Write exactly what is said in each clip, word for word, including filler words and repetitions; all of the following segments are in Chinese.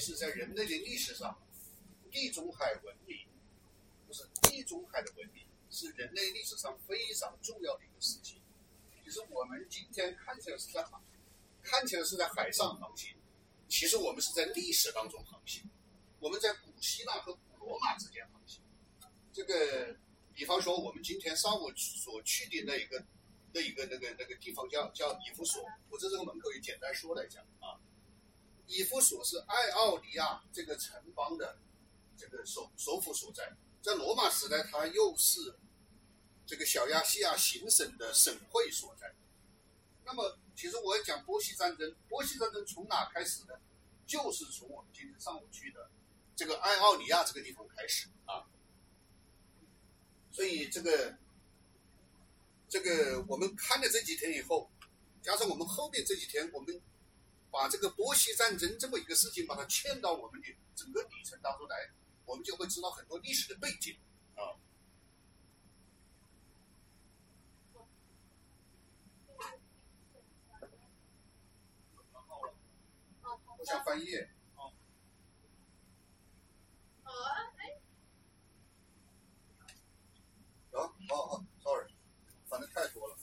实在人类的历史上，地中海文明，就是地中海的文明，是人类历史上非常重要的一个事情。其实我们今天看起来是在海，看起来是在海上航行，其实我们是在历史当中航行，我们在古希腊和古罗马之间航行。这个，比方说我们今天上午所去的那一个那一个那个那个地方叫叫以弗所，我在这个门口也简单说了一下啊。以弗所是爱奥尼亚这个城邦的这个首首府所在，在罗马时代它又是这个小亚细亚行省的省会所在。那么其实我要讲波西战争，波西战争从哪开始的？就是从我们今天上午去的这个爱奥尼亚这个地方开始啊。所以这个这个我们看了这几天以后，加上我们后面这几天，我们把这个波西战争这么一个事情把它嵌到我们的整个里程当中来，我们就会知道很多历史的背景啊。我想翻页。哦哦哦 ，sorry， 反正太多了。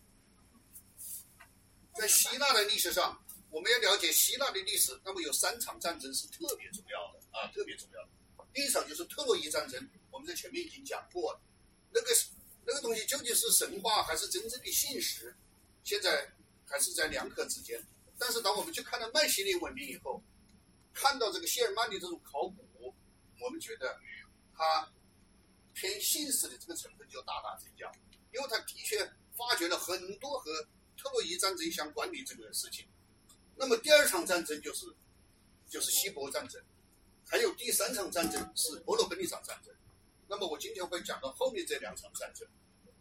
在希腊的历史上，我们要了解希腊的历史，那么有三场战争是特别重要的啊，特别重要的。第一场就是特洛伊战争，我们在前面已经讲过了。那个那个东西究竟是神话还是真正的信实，现在还是在两可之间。但是当我们去看到迈锡尼文明以后，看到这个谢尔曼的这种考古，我们觉得它偏信史的这个成分就大大增加，因为它的确发掘了很多和特洛伊战争相关的这个事情。那么第二场战争就是就是希伯战争，还有第三场战争是伯罗奔尼撒战争。那么我今天会讲到后面这两场战争。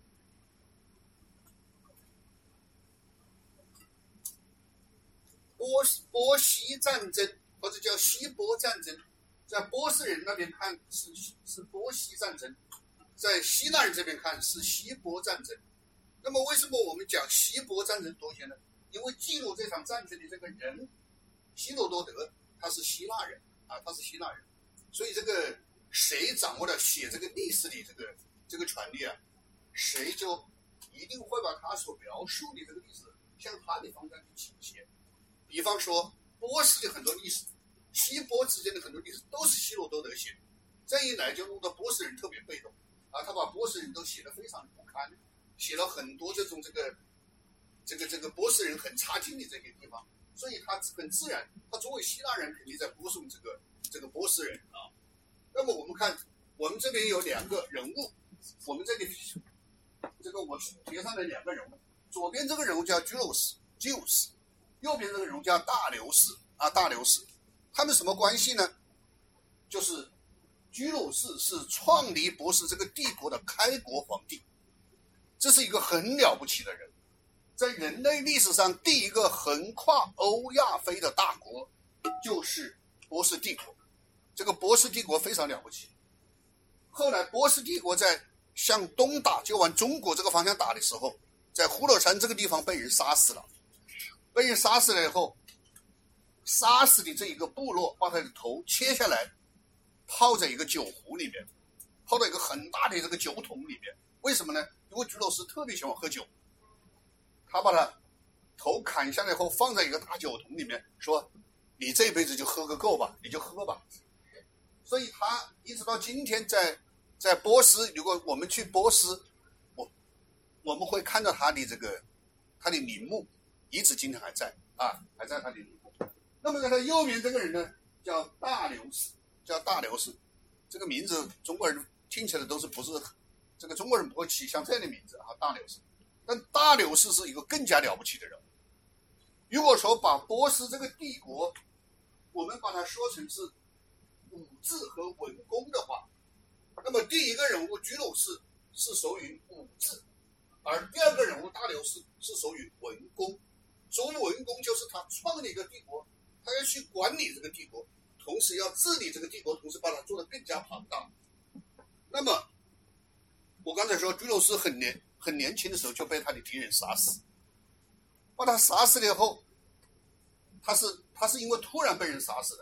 波波西战争或者叫希波战争，在波斯人那边看是是波西战争，在希腊人这边看是希波战争。那么为什么我们讲希波战争多些呢？因为记录这场战争的这个人希罗多德他是希腊人啊，他是希腊人，所以这个谁掌握了写这个历史的这个这个权利啊，谁就一定会把他所描述的这个历史向他的方向去倾斜。比方说波斯的很多历史，希波之间的很多历史都是希罗多德写的，这一来就弄得波斯人特别被动啊，他把波斯人都写得非常不堪，写了很多这种这个这个这个波斯人很差劲的这些地方，所以他很自然，他作为希腊人肯定在播送这个这个波斯人啊。那么我们看，我们这边有两个人物，我们这里这个我贴上了两个人物，左边这个人物叫居鲁士 Zeus， 右边这个人物叫大流士啊，大流士，他们什么关系呢？就是居鲁士是创立波斯这个帝国的开国皇帝，这是一个很了不起的人，在人类历史上第一个横跨欧亚非的大国就是波斯帝国。这个波斯帝国非常了不起。后来波斯帝国在向东打，就往中国这个方向打的时候，在呼罗珊这个地方被人杀死了。被人杀死了以后，杀死的这一个部落把他的头切下来，泡在一个酒壶里面，泡到一个很大的这个酒桶里面。为什么呢？因为居鲁士特别喜欢喝酒，他把他头砍下来后放在一个大酒桶里面，说你这辈子就喝个够吧，你就喝吧。所以他一直到今天在在波斯，如果我们去波斯，我我们会看到他的这个他的陵墓，遗址今天还在啊，还在他的陵墓。那么在他右面这个人呢，叫大流士，叫大流士，这个名字中国人听起来都是不是这个中国人不会起像这样的名字啊，大流士。但大流士是一个更加了不起的人。如果说把波斯这个帝国，我们把它说成是武治和文公的话，那么第一个人物居鲁士是属于武治，而第二个人物大流士是属于文公。所谓文公就是他创立一个帝国，他要去管理这个帝国，同时要治理这个帝国，同时把它做得更加庞大。那么我刚才说居鲁士很年很年轻的时候就被他的敌人杀死，把他杀死了以后，他是他是因为突然被人杀死的，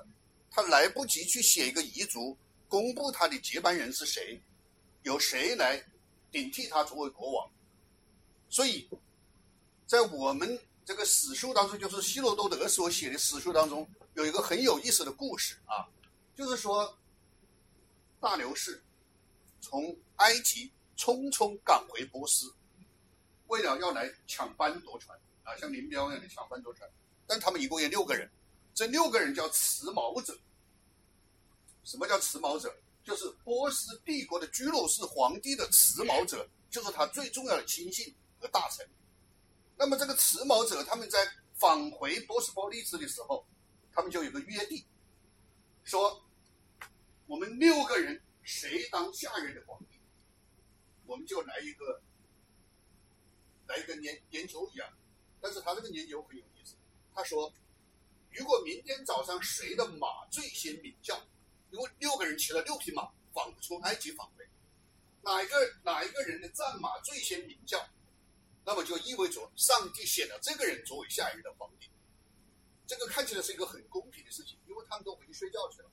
他来不及去写一个遗嘱，公布他的接班人是谁，由谁来顶替他作为国王。所以在我们这个史书当中，就是希罗多德所写的史书当中，有一个很有意思的故事啊，就是说大流士从埃及匆匆赶回波斯，为了要来抢班夺船啊，像林彪一样的抢班夺船。但他们一共有六个人，这六个人叫持矛者。什么叫持矛者？就是波斯帝国的居鲁士皇帝的持矛者，就是他最重要的亲信和大臣。那么这个持矛者，他们在返回波斯波利斯的时候，他们就有个约定，说我们六个人谁当下任的皇帝，我们就来一个来一个研研究一样。但是他这个研究很有意思，他说如果明天早上谁的马最先鸣叫，因为六个人骑了六匹马返从埃及返回，哪一个哪一个人的战马最先鸣叫，那么就意味着上帝选了这个人作为下一任的皇帝。这个看起来是一个很公平的事情，因为他们都回去睡觉去了。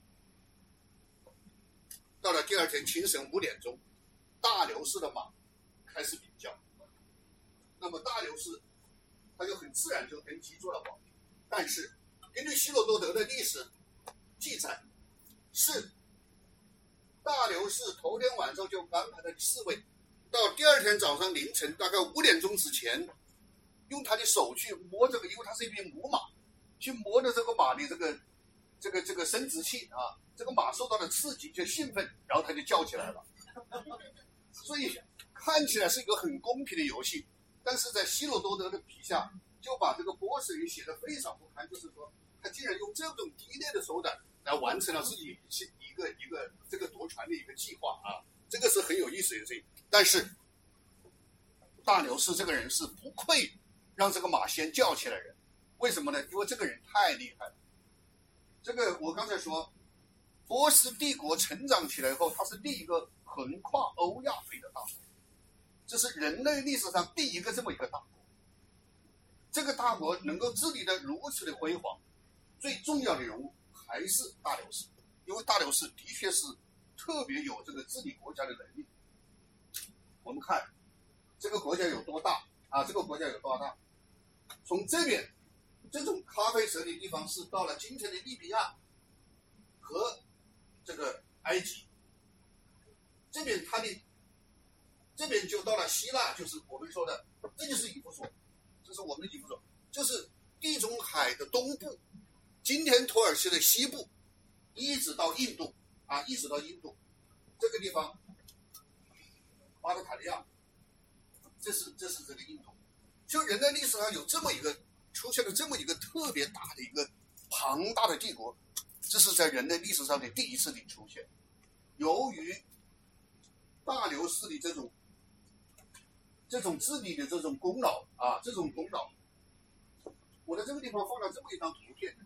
到了第二天清晨五点钟，大流士的马开始鸣叫，那么大流士他就很自然就登基做了皇帝。但是根据希罗多德的历史记载，是大流士头天晚上就安排了侍卫，到第二天早上凌晨大概五点钟之前，用他的手去摸这个，因为他是一匹母马，去摸的这个马的这个这个这个生殖器啊，这个马受到了刺激就兴奋，然后他就叫起来了。所以看起来是一个很公平的游戏，但是在希罗多德的笔下，就把这个波斯人写得非常不堪，就是说他竟然用这种低劣的手段来完成了自己一个一个这个夺权的一个计划啊，这个是很有意思的事情。但是大流士这个人是不愧让这个马先叫起来人，为什么呢？因为这个人太厉害了。这个我刚才说，波斯帝国成长起来后，它是第一个横跨欧亚非的大国，这是人类历史上第一个这么一个大国。这个大国能够治理得如此的辉煌，最重要的人物还是大流士，因为大流士的确是特别有这个治理国家的能力。我们看这个国家有多大啊？这个国家有多大？从这边这种咖啡色的地方是到了今天的利比亚和这个埃及，这边它的这边就到了希腊，就是我们说的，这就是以弗所，这是我们的以弗所，就是地中海的东部，今天土耳其的西部，一直到印度啊，一直到印度这个地方，巴勒塔利亚，这是这是这个印度。就人类历史上有这么一个出现了这么一个特别大的一个庞大的帝国，这是在人类历史上的第一次的出现。由于大流士的这种这种治理的这种功劳啊，这种功劳，我在这个地方放了这么一张图片，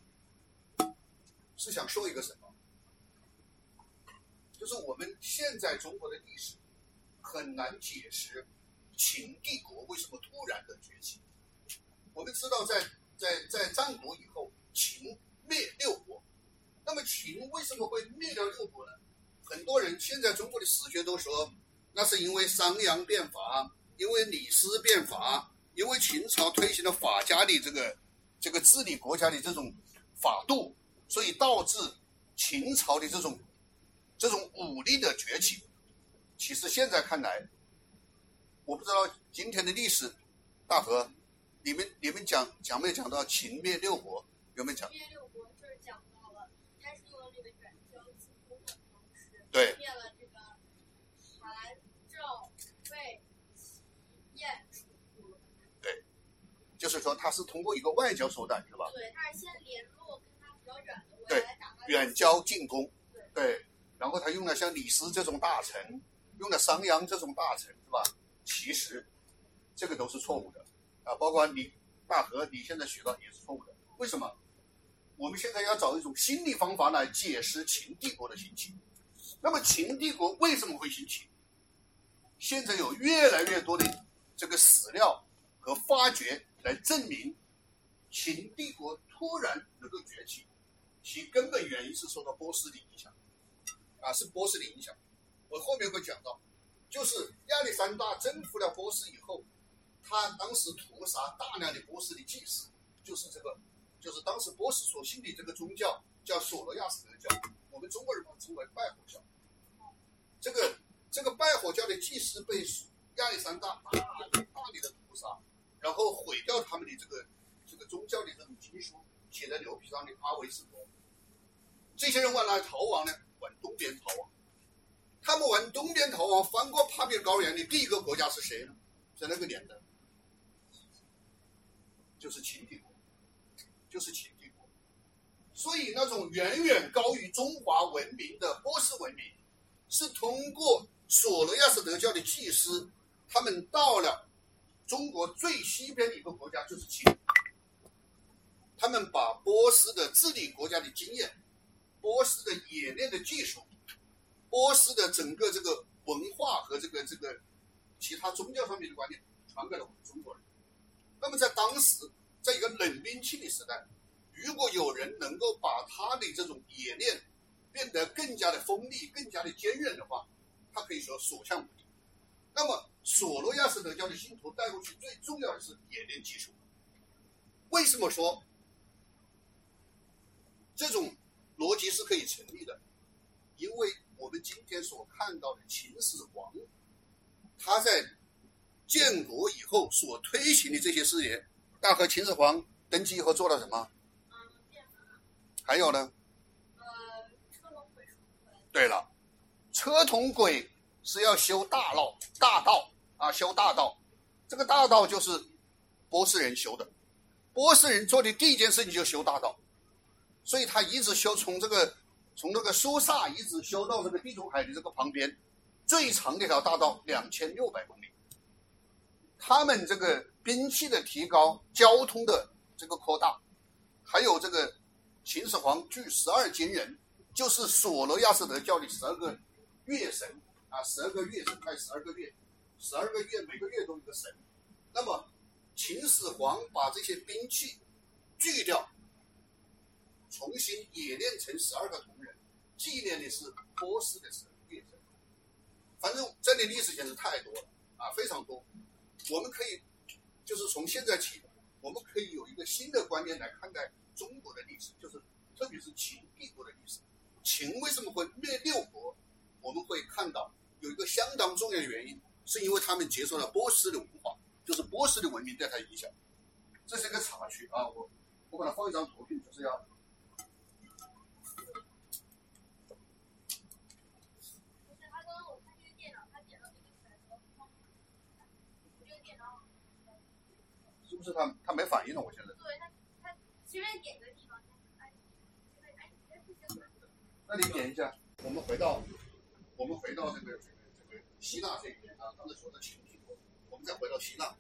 是想说一个什么？就是我们现在中国的历史很难解释秦帝国为什么突然的崛起。我们知道在在在战国以后，秦灭六国，那么秦为什么会灭掉六国呢？很多人现在中国的史学都说，那是因为商鞅变法，因为李斯变法，因为秦朝推行了法家的这个这个治理国家的这种法度，所以导致秦朝的这种这种武力的崛起。其实现在看来，我不知道今天的历史，大河，你们你们讲讲没有讲到秦灭六国？有没有讲？ 灭六国就是讲到了，他是用了这个远交近攻的方式， 对， 灭了这个韩、赵、魏、燕、楚。 对，就是说他是通过一个外交手段，是吧？ 对，他是先联络跟他比较远的国对家来打他。 远交近攻。 对， 对，然后他用了像李斯这种大臣，用了商鞅这种大臣，是吧？其实这个都是错误的啊，包括你大河，你现在学到也是错误的。为什么？我们现在要找一种新的方法来解释秦帝国的兴起。那么秦帝国为什么会兴起？现在有越来越多的这个史料和发掘来证明秦帝国突然能够崛起， 其根本原因是受到波斯的影响，啊，是波斯的影响。我后面会讲到，就是亚历山大征服了波斯以后，他当时屠杀大量的波斯的祭司，就是这个，就是当时波斯所信的这个宗教叫索罗亚斯德教，我们中国人把它称为拜火教。这个这个拜火教的祭司被亚历山大大力大力的屠杀，然后毁掉他们的这个这个宗教的这种经书，写在牛皮上的阿维斯多。这些人往哪逃亡呢？往东边逃亡。他们往东边逃亡，翻过帕比高原的第一个国家是谁呢？在那个年代，就是秦帝国，就是秦帝国。所以那种远远高于中华文明的波斯文明，是通过索罗亚斯德教的祭司，他们到了中国最西边的一个国家，就是秦。他们把波斯的治理国家的经验，波斯的冶炼的技术，波斯的整个这个文化和这个这个其他宗教上面的观念传给了我们中国人。那么在当时，在一个冷兵器的时代，如果有人能够把他的这种冶炼变得更加的锋利、更加的坚韧的话，他可以说所向无敌。那么索罗亚斯德教的信徒带过去最重要的是冶炼技术。为什么说这种逻辑是可以成立的？因为我们今天所看到的秦始皇，他在建国以后所推行的这些事业，大和秦始皇登基以后做了什么？还有呢？对了，车同轨是要修大道，大道啊，修大道。这个大道就是波斯人修的，波斯人做的第一件事情就修大道。所以他一直修，从这个从这个苏萨一直修到这个地中海的这个旁边，最长的一条大道两千六百公里。他们这个兵器的提高，交通的这个扩大，还有这个秦始皇聚十二金人，就是索罗亚斯德教的十二个月神啊，十二个月神派十二个月，十二个月每个月都有一个神。那么秦始皇把这些兵器锯掉，重新冶炼成十二个铜人，纪念的是波斯的十二个月神。反正这里历史简直太多了啊，非常多。我们可以就是从现在起，我们可以有一个新的观念来看待中国的历史，就是特别是秦帝国的历史。秦为什么会灭六国？我们会看到有一个相当重要的原因，是因为他们接受了波斯的文化，就是波斯的文明对他影响。这是一个插曲啊，我我把它放一张图片，就是要。是不是他他没反应了？我现在。 对，他他前面点个地方，哎，哎， 那你点一下。我们回到我们回到这个这个这个希腊这边啊，刚才说的秦帝国，我们再回到希腊。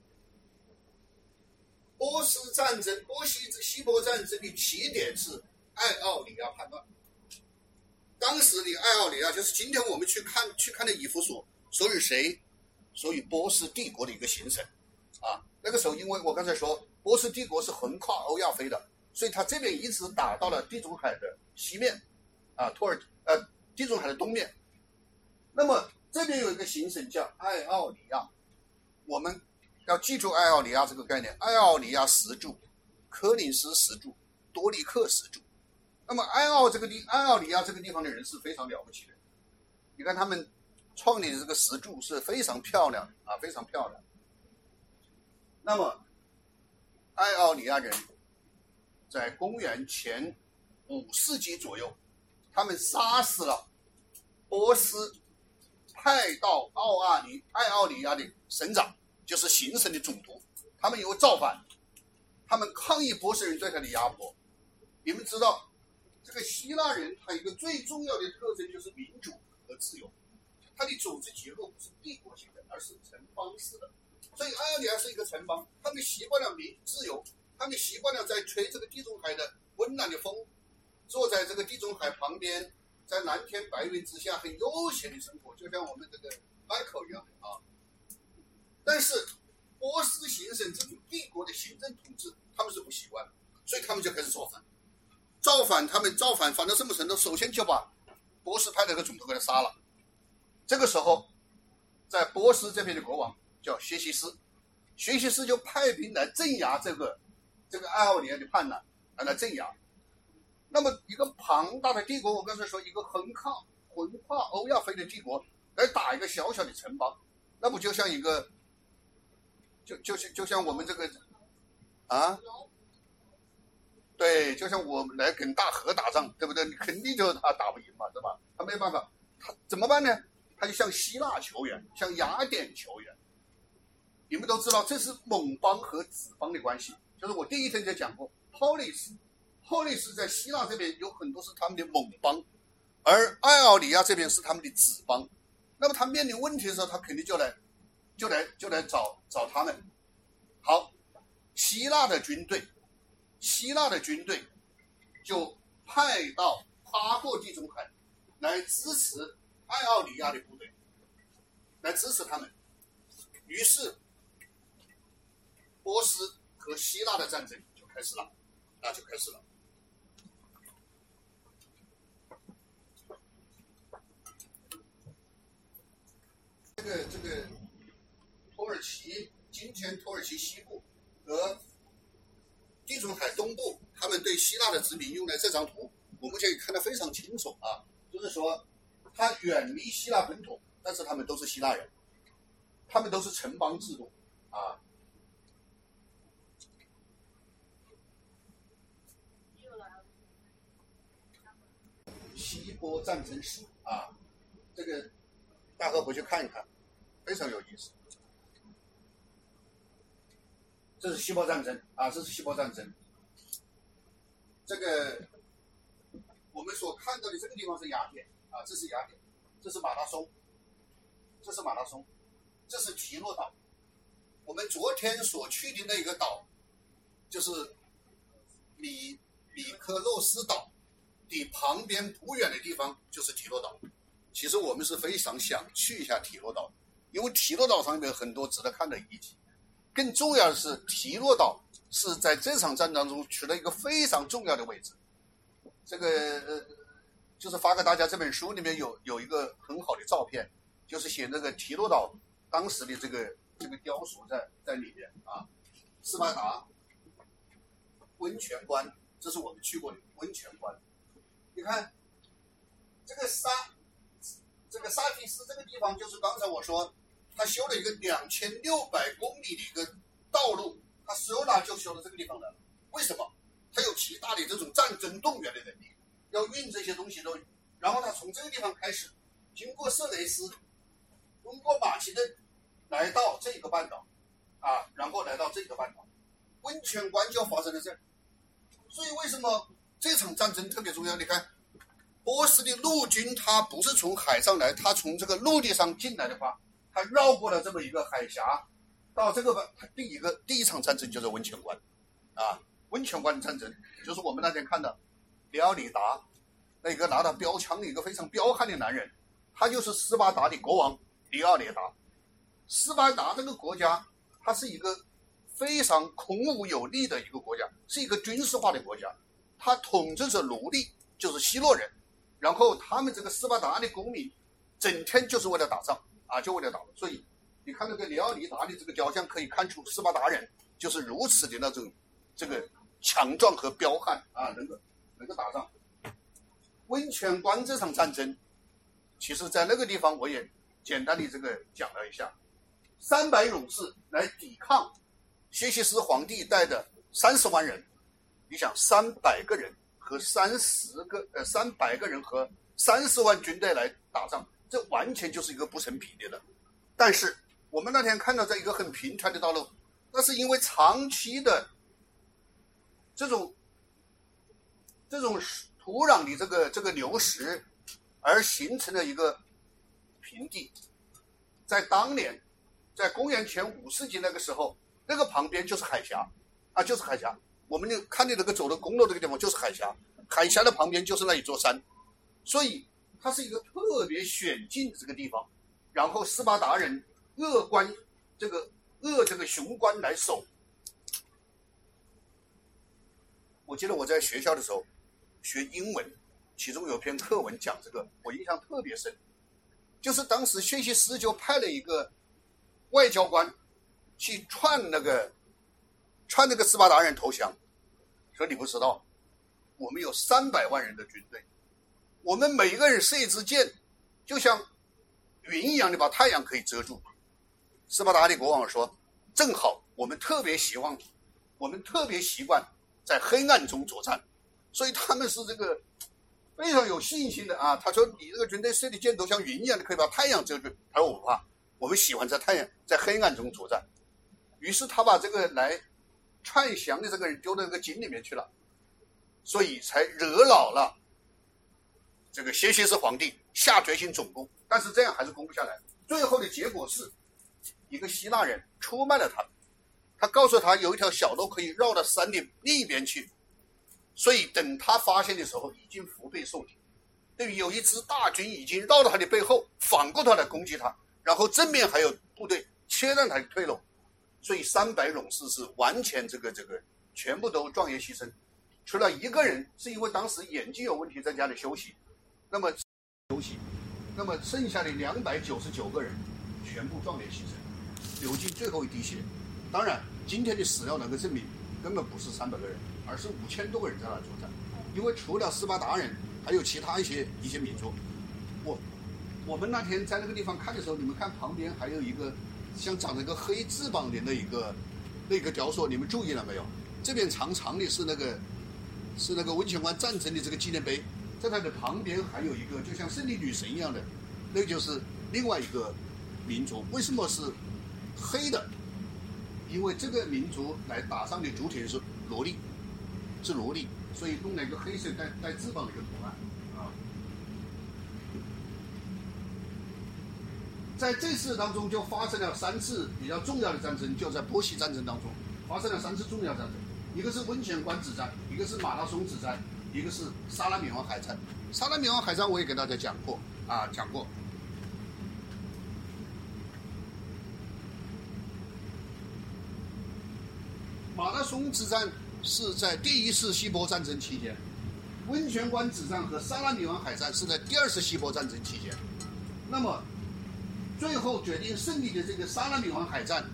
波斯战争，波西希波战争的起点是爱奥里亚叛乱。当时的爱奥里亚就是今天我们去看去看的以弗所，属于谁？属于波斯帝国的一个行省啊。那个时候，因为我刚才说波斯帝国是横跨欧亚非的，所以他这边一直打到了地中海的西面，啊，土耳呃地中海的东面。那么这边有一个行省叫爱奥里亚，我们要记住爱奥里亚这个概念。爱奥里亚石柱、柯林斯石柱、多利克石柱。那么爱奥这个地爱奥里亚这个地方的人是非常了不起的，你看他们创立的这个石柱是非常漂亮啊，非常漂亮。那么爱奥里亚人在公元前五世纪左右，他们杀死了波斯派到奥阿里爱奥里亚的省长，就是行省的总督。他们有造反，他们抗议波斯人对他的压迫。你们知道这个希腊人他一个最重要的特征就是民主和自由，他的组织结构不是帝国型的，而是城邦式的。所以爱奥里亚是一个城邦，他们习惯了民自由，他们习惯了在吹这个地中海的温暖的风，坐在这个地中海旁边，在蓝天白云之下很悠闲的生活，就像我们这个 Michael 一样的啊。但是波斯行省这种帝国的行政统治他们是不习惯的，所以他们就开始造反。 造反，他们造反反到什么程度？首先就把波斯派那个总督给他杀了。这个时候，在波斯这边的国王叫薛西斯，薛西斯就派兵来镇压这个这个爱奥尼亚的叛乱，来来镇压。那么一个庞大的帝国，我刚才说一个横跨横跨欧亚非的帝国来打一个小小的城邦，那不就像一个就就像就像我们这个啊？对，就像我们来跟大河打仗，对不对？你肯定就他打不赢嘛，对吧？他没办法，他怎么办呢？他就向希腊求援，向雅典求援。你们都知道，这是盟邦和子邦的关系。就是我第一天就讲过 ，polis，polis 在希腊这边有很多是他们的盟邦，而爱奥尼亚这边是他们的子邦。那么他面临问题的时候，他肯定就来，就来，就来找找他们。好，希腊的军队。希腊的军队就派到跨过地中海来支持爱奥尼亚的部队，来支持他们。于是，波斯和希腊的战争就开始了，那就开始了。这个这个土耳其，今天土耳其西部和地中海东部，他们对希腊的殖民用来这张图，我们可以看得非常清楚啊，就是说，它远离希腊本土，但是他们都是希腊人，他们都是城邦制度啊。希波战争史啊，这个大家回去看一看，非常有意思。这是希波战争啊，这是希波战争。这个我们所看到的这个地方是雅典啊，这是雅典，这是马拉松，这是马拉松，这是提洛岛。我们昨天所去的那个岛，就是米米科洛斯岛的旁边不远的地方就是提洛岛。其实我们是非常想去一下提洛岛，因为提洛岛上面有很多值得看的遗迹。更重要的是，提洛岛是在这场战当中取了一个非常重要的位置。这个呃，就是发给大家这本书里面有有一个很好的照片，就是写那个提洛岛当时的这个这个雕塑在在里面啊。斯巴达温泉关，这是我们去过的温泉关。你看这个沙这个萨提斯这个地方，就是刚才我说。他修了一个两千六百公里的一个道路，他修了就修到这个地方来了。为什么？他有极大的这种战争动员的能力，要运这些东西都。然后他从这个地方开始，经过色雷斯，通过马其顿，来到这个半岛，啊，然后来到这个半岛，温泉关就发生在这儿。所以为什么这场战争特别重要？你看，波斯的陆军他不是从海上来，他从这个陆地上进来的话。他绕过了这么一个海峡，到这个第一个第一场战争就是温泉关，啊，温泉关战争就是我们那天看的里奥里达，那个拿到标枪的一个非常彪悍的男人，他就是斯巴达的国王里奥里达。斯巴达这个国家，它是一个非常孔武有力的一个国家，是一个军事化的国家，它统治着奴隶，就是希洛人，然后他们这个斯巴达的公民，整天就是为了打仗。啊，就为了打，所以你看那个里奥尼达的这个雕像，可以看出斯巴达人就是如此的那种这个强壮和彪悍啊，能够能够打仗。温泉关这场战争，其实在那个地方我也简单的这个讲了一下，三百勇士来抵抗薛西斯皇帝带的三十万人，你想三百个人和三十个呃三百个人和三十万军队来打仗。这完全就是一个不成比例的，但是我们那天看到这一个很平坦的道路，那是因为长期的这种这种土壤的这个这个流失而形成的一个平地。在当年，在公元前五世纪那个时候，那个旁边就是海峡啊，就是海峡。我们就看的那个走的公路这个地方就是海峡，海峡的旁边就是那一座山，所以。它是一个特别险境的这个地方，然后斯巴达人扼关这个扼这个雄关来守。我记得我在学校的时候， 学英文，其中有篇课文讲这个，我印象特别深。就是当时薛西斯就派了一个外交官去劝那个劝那个斯巴达人投降，说你不知道，我们有三百万人的军队，我们每个人射一支箭，就像云一样的把太阳可以遮住。斯巴达的国王说，正好我们特别希望，我们特别习惯在黑暗中作战，所以他们是这个非常有信心的啊。他说你这个军队射的箭都像云一样的可以把太阳遮住。他说我不怕，我们喜欢在太阳在黑暗中作战。于是他把这个来劝降的这个人丢到那个井里面去了，所以才惹恼了这个谢西斯皇帝，下决心总攻。但是这样还是攻不下来，最后的结果是一个希腊人出卖了他，他告诉他有一条小路可以绕到山的另一边去，所以等他发现的时候已经腹背受敌，对于有一支大军已经绕到他的背后，反过头来攻击他，然后正面还有部队切断他的退路，所以三百勇士是完全这个这个全部都壮烈牺牲，除了一个人是因为当时眼睛有问题在家里休息，那么休息，那么剩下的两百九十九个人全部壮烈牺牲，流尽最后一滴血。当然今天的史料能够证明根本不是三百个人，而是五千多个人在那作战，因为除了斯巴达人还有其他一些一些民族。我我们那天在那个地方看的时候，你们看旁边还有一个像长着一个黑翅膀的那一个那个雕塑，你们注意了没有？这边长长的是那个是那个温泉关战争的这个纪念碑，在它的旁边还有一个就像胜利女神一样的，那个就是另外一个民族。为什么是黑的？因为这个民族来打上的主体是萝莉，是萝莉，所以弄了一个黑色带带翅膀的一个图案啊。在这次当中就发生了三次比较重要的战争，就在波西战争当中发生了三次重要战争，一个是温泉关之战，一个是马拉松之战，一个是萨拉米湾海战。萨拉米湾海战我也给大家讲过啊，讲过。马拉松之战是在第一次希波战争期间，温泉关之战和萨拉米湾海战是在第二次希波战争期间。那么最后决定胜利的这个萨拉米湾海战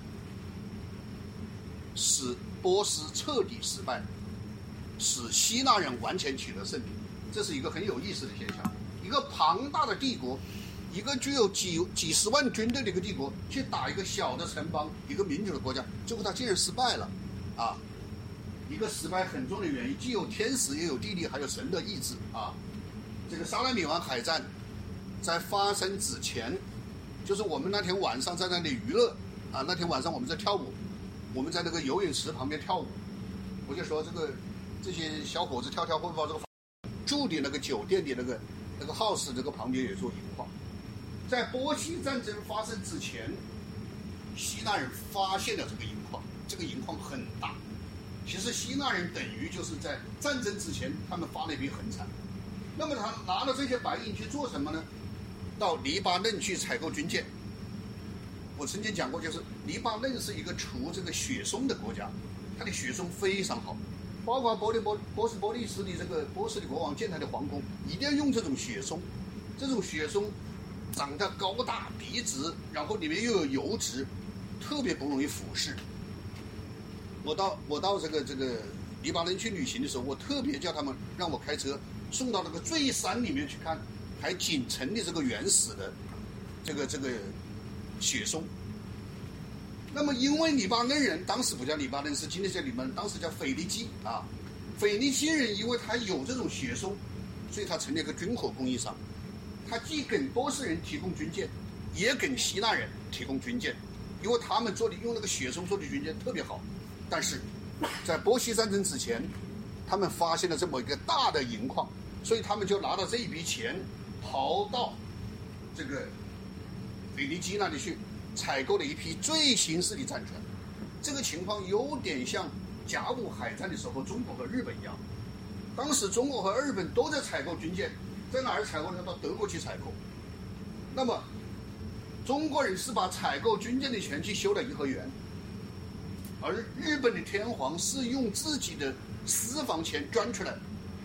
使波斯彻底失败，使希腊人完全取得胜利。这是一个很有意思的现象，一个庞大的帝国，一个具有几几十万军队的一个帝国去打一个小的城邦，一个民主的国家，结果他竟然失败了啊！一个失败很重的原因，既有天时，也有地利，还有神的意志啊！这个萨拉米湾海战在发生之前，就是我们那天晚上在那里娱乐啊，那天晚上我们在跳舞，我们在那个游泳池旁边跳舞，我就说这个这些小伙子跳跳会不会把这个住的那个酒店的那个那个 house 这个旁边也做银矿。在波西战争发生之前，希腊人发现了这个银矿，这个银矿很大。其实希腊人等于就是在战争之前，他们发了一笔横财。那么他拿了这些白银去做什么呢？到黎巴嫩去采购军舰。我曾经讲过，就是黎巴嫩是一个出这个雪松的国家，它的雪松非常好，包括波利波波斯波利斯的这个波斯的国王建他的皇宫，一定要用这种雪松。这种雪松长得高大笔直，然后里面又有油脂，特别不容易腐蚀。我到我到这个这个黎巴嫩去旅行的时候，我特别叫他们让我开车送到那个最山里面去看还仅存的这个原始的这个这个雪松。那么因为黎巴嫩人当时不叫黎巴嫩，是今天叫黎巴嫩，当时叫腓尼基啊。腓尼基人因为他有这种雪松，所以他成了一个军火供应商。他既给波斯人提供军舰，也给希腊人提供军舰，因为他们做的用那个雪松做的军舰特别好。但是在波西战争之前，他们发现了这么一个大的银矿，所以他们就拿到这一笔钱，跑到这个腓尼基那里去采购了一批最新式的战船。这个情况有点像甲午海战的时候中国和日本一样，当时中国和日本都在采购军舰，在哪儿采购呢？到德国去采购。那么中国人是把采购军舰的钱去修了颐和园，而日本的天皇是用自己的私房钱捐出来，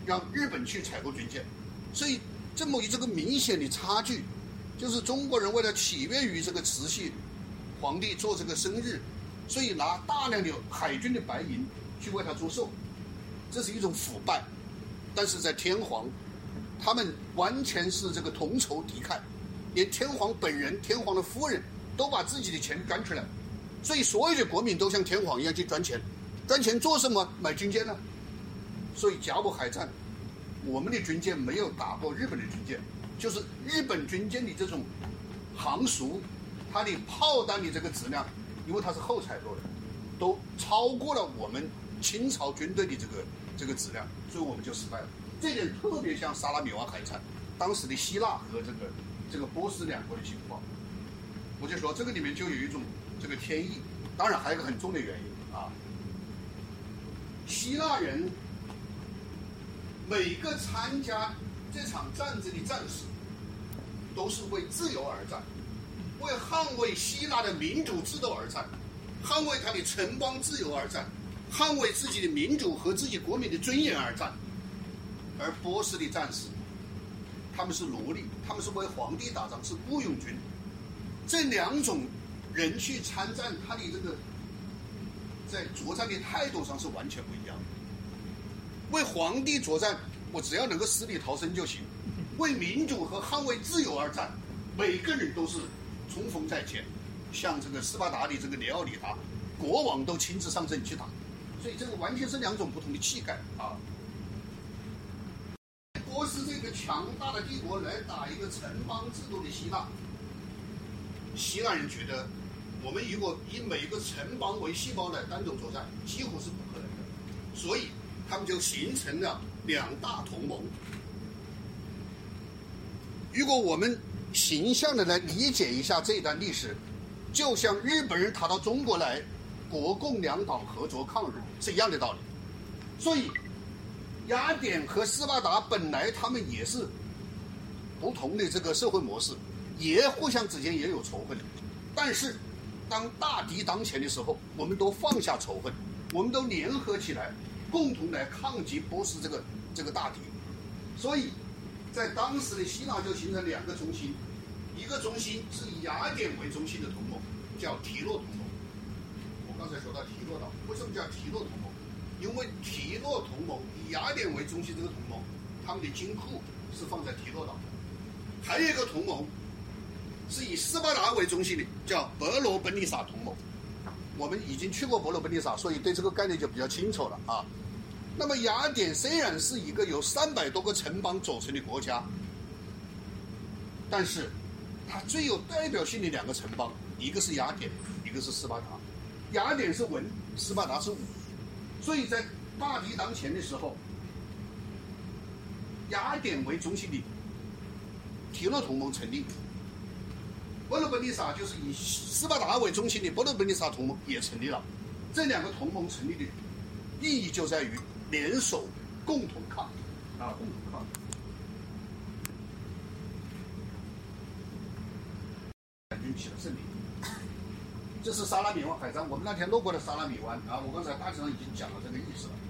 让日本去采购军舰。所以这么这个明显的差距，就是中国人为了祈愿于这个慈禧皇帝做这个生日，所以拿大量的海军的白银去为他祝寿，这是一种腐败。但是在天皇，他们完全是这个同仇敌忾，连天皇本人、天皇的夫人都把自己的钱捐出来，所以所有的国民都像天皇一样去赚钱，赚钱做什么？买军舰呢？所以甲午海战，我们的军舰没有打过日本的军舰，就是日本军舰的这种航速，它的炮弹的这个质量，因为它是后采购的，都超过了我们清朝军队的这个这个质量，所以我们就失败了。这点特别像萨拉米湾海战，当时的希腊和这个这个波斯两国的情况。我就说这个里面就有一种这个天意，当然还有一个很重的原因啊，希腊人每个参加这场战争的战士都是为自由而战，为捍卫希腊的民主制度而战，捍卫他的城邦自由而战，捍卫自己的民主和自己国民的尊严而战。而波斯的战士，他们是奴隶，他们是为皇帝打仗，是雇佣军。这两种人去参战，他的这个在作战的态度上是完全不一样的。为皇帝作战，我只要能够死里逃生就行；为民主和捍卫自由而战，每个人都是冲锋在前。像这个斯巴达的这个尼奥里达，国王都亲自上阵去打，所以这个完全是两种不同的气概啊。波斯这个强大的帝国来打一个城邦制度的希腊，希腊人觉得我们如果以每个城邦为细胞来单独作战，几乎是不可能的，所以他们就形成了两大同盟。如果我们形象的来理解一下这一段历史，就像日本人他到中国来，国共两党合作抗日是一样的道理。所以雅典和斯巴达本来他们也是不同的这个社会模式，也互相之间也有仇恨，但是当大敌当前的时候，我们都放下仇恨，我们都联合起来，共同来抗击波斯这个这个大敌。所以在当时的希腊就形成两个中心，一个中心是以雅典为中心的同盟，叫提洛同盟。我刚才说到提洛岛，为什么叫提洛同盟？因为提洛同盟以雅典为中心，这个同盟他们的金库是放在提洛岛。还有一个同盟是以斯巴达为中心的，叫伯罗奔尼撒同盟。我们已经去过伯罗奔尼撒，所以对这个概念就比较清楚了啊。那么雅典虽然是一个由三百多个城邦组成的国家，但是它最有代表性的两个城邦，一个是雅典，一个是斯巴达。雅典是文，斯巴达是武，所以在大敌当前的时候，雅典为中心的提洛同盟成立，伯罗奔尼撒就是以斯巴达为中心的伯罗奔尼撒同盟也成立了。这两个同盟成立的意义就在于联手共同抗啊，共同抗。海军取得胜利，这是萨拉米湾海战。我们那天路过的萨拉米湾啊，我刚才大致上已经讲了这个意思了。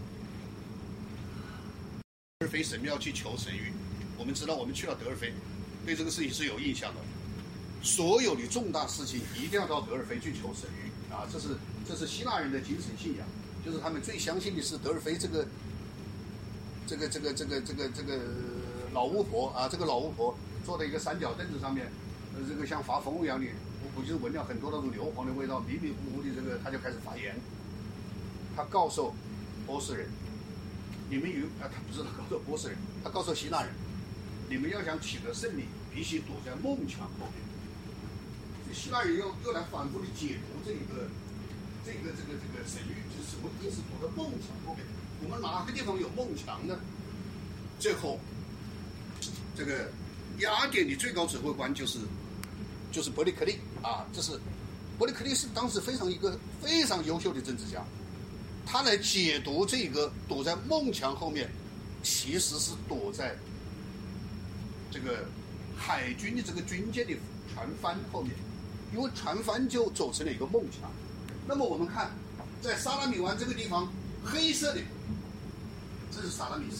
德尔菲神庙去求神谕，我们知道我们去了德尔菲，对这个事情是有印象的。所有的重大事情一定要到德尔菲去求神谕啊，这是这是希腊人的精神信仰，就是他们最相信的是德尔菲这个这个这个这个这个这个老巫婆啊，这个老巫婆坐在一个三角凳子上面，呃，这个像发疯一样的，我估计是闻了很多那种硫磺的味道，迷迷糊糊的，这个他就开始发言，他告诉波斯人，你们有啊，他不是他告诉波斯人，他告诉希腊人，你们要想取得胜利，必须躲在梦墙后面。希腊人又又来反复的解读这个这个这个这个神谕，就是什么意思？躲在梦墙后面，我们哪个地方有梦墙呢？最后，这个雅典的最高指挥官就是就是伯利克利啊，这是伯利克利是当时非常一个非常优秀的政治家，他来解读这个躲在梦墙后面，其实是躲在这个海军的这个军舰的船帆后面。因为船帆就走成了一个梦墙。那么我们看，在萨拉米湾这个地方，黑色的，这是萨拉米斯，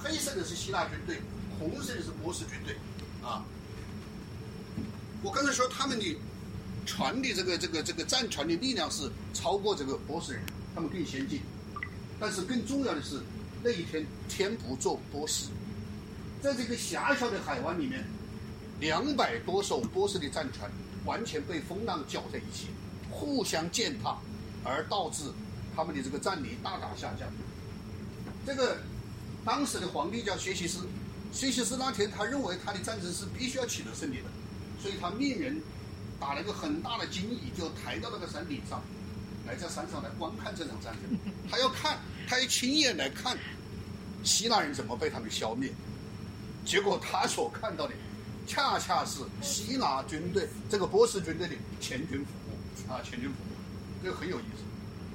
黑色的是希腊军队，红色的是波斯军队，啊。我刚才说他们的船的这个这个这个战船的力量是超过这个波斯人，他们更先进。但是更重要的是，那一天天不作波斯，在这个狭小的海湾里面，两百多艘波斯的战船完全被风浪搅在一起，互相践踏，而导致他们的这个战力大大下降。这个当时的皇帝叫薛西斯，薛西斯那天他认为他的战争是必须要取得胜利的，所以他命人打了一个很大的金椅，就抬到那个山顶上，来在山上来观看这场战争。他要看，他要亲眼来看希腊人怎么被他们消灭。结果他所看到的，恰恰是希腊军队这个波斯军队的全军覆没啊，全军覆没，这个很有意思。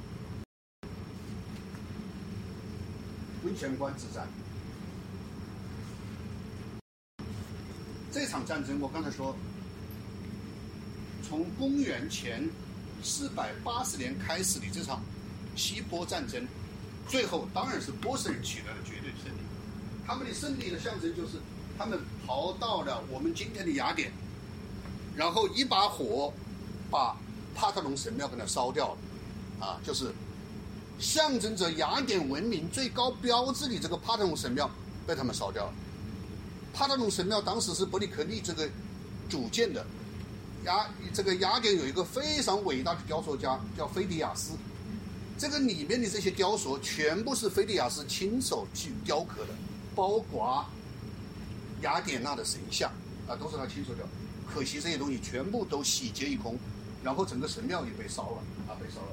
温泉关之战，这场战争我刚才说，从公元前四百八十年开始的这场希波战争，最后当然是波斯人取得了绝对胜利。他们的胜利的象征就是他们逃到了我们今天的雅典，然后一把火把帕特农神庙给它烧掉了，啊，就是象征着雅典文明最高标志的这个帕特农神庙被他们烧掉了。帕特农神庙当时是伯里克利这个主建的，雅这个雅典有一个非常伟大的雕塑家叫菲迪亚斯，这个里面的这些雕塑全部是菲迪亚斯亲手去雕刻的，包括雅典娜的神像啊，都是他亲手雕。可惜这些东西全部都洗劫一空，然后整个神庙也被烧了啊，被烧了。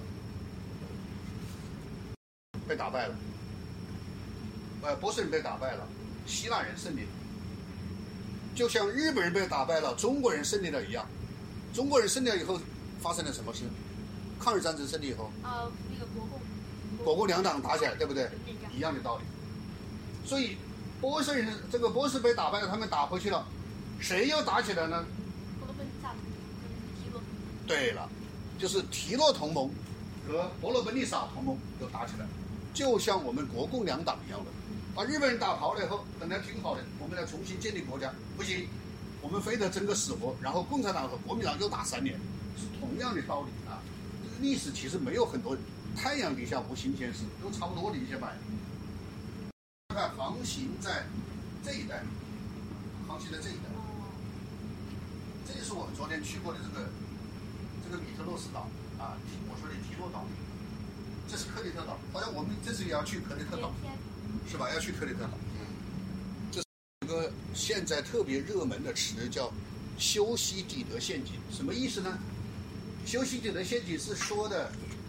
被打败了，呃，波斯人被打败了，希腊人胜利了，就像日本人被打败了，中国人胜利了一样。中国人胜利了以后发生了什么事？抗日战争胜利以后， 呃，那个国共， 国共两党打起来，对不对？一样的道理。所以波斯人这个波斯被打败了，他们打回去了，谁又打起来呢？ 伯罗奔尼撒跟提洛。 对了，就是提洛同盟和伯罗奔尼撒同盟又打起来了。就像我们国共两党一样的，把日本人打跑了以后，本来挺好的，我们来重新建立国家，不行，我们非得争个死活，然后共产党和国民党又打三年，是同样的道理啊。这个历史其实没有很多，太阳底下无新鲜事，都差不多的一些摆。看航行在这一带，航行在这一带，这就是我们昨天去过的这个这个米特洛斯岛啊，我说的提洛岛。这是克里特岛，好像我们这次也要去克里特岛，是吧？要去克里特岛。嗯，这是一个现在特别热门的词，叫修昔底德陷阱。什么意思呢？修昔底德陷阱是说的，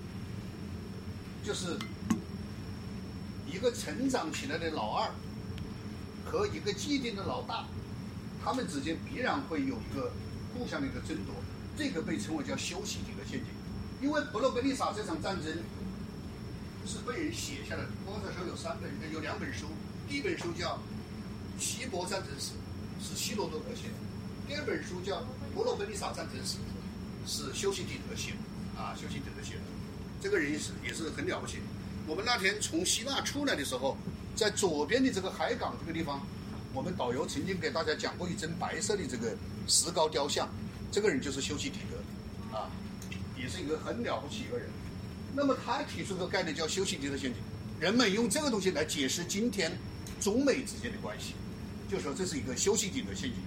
就是一个成长起来的老二和一个既定的老大，他们之间必然会有一个互相的一个争夺，这个被称为叫修昔底德陷阱。因为伯罗奔尼撒这场战争是被人写下来的。我刚才说有三本，有两本书，第一本书叫《希波战争史》，是希罗多德写的；第二本书叫《伯罗奔尼撒战争史》，是修昔底德写的。啊，修昔底德写的，这个人也是也是很了不起。我们那天从希腊出来的时候，在左边的这个海港这个地方，我们导游曾经给大家讲过一尊白色的这个石膏雕像，这个人就是修昔底德，啊，也是一个很了不起一个人。那么他提出个概念叫修昔底德陷阱，人们用这个东西来解释今天中美之间的关系，就说这是一个修昔底德陷阱。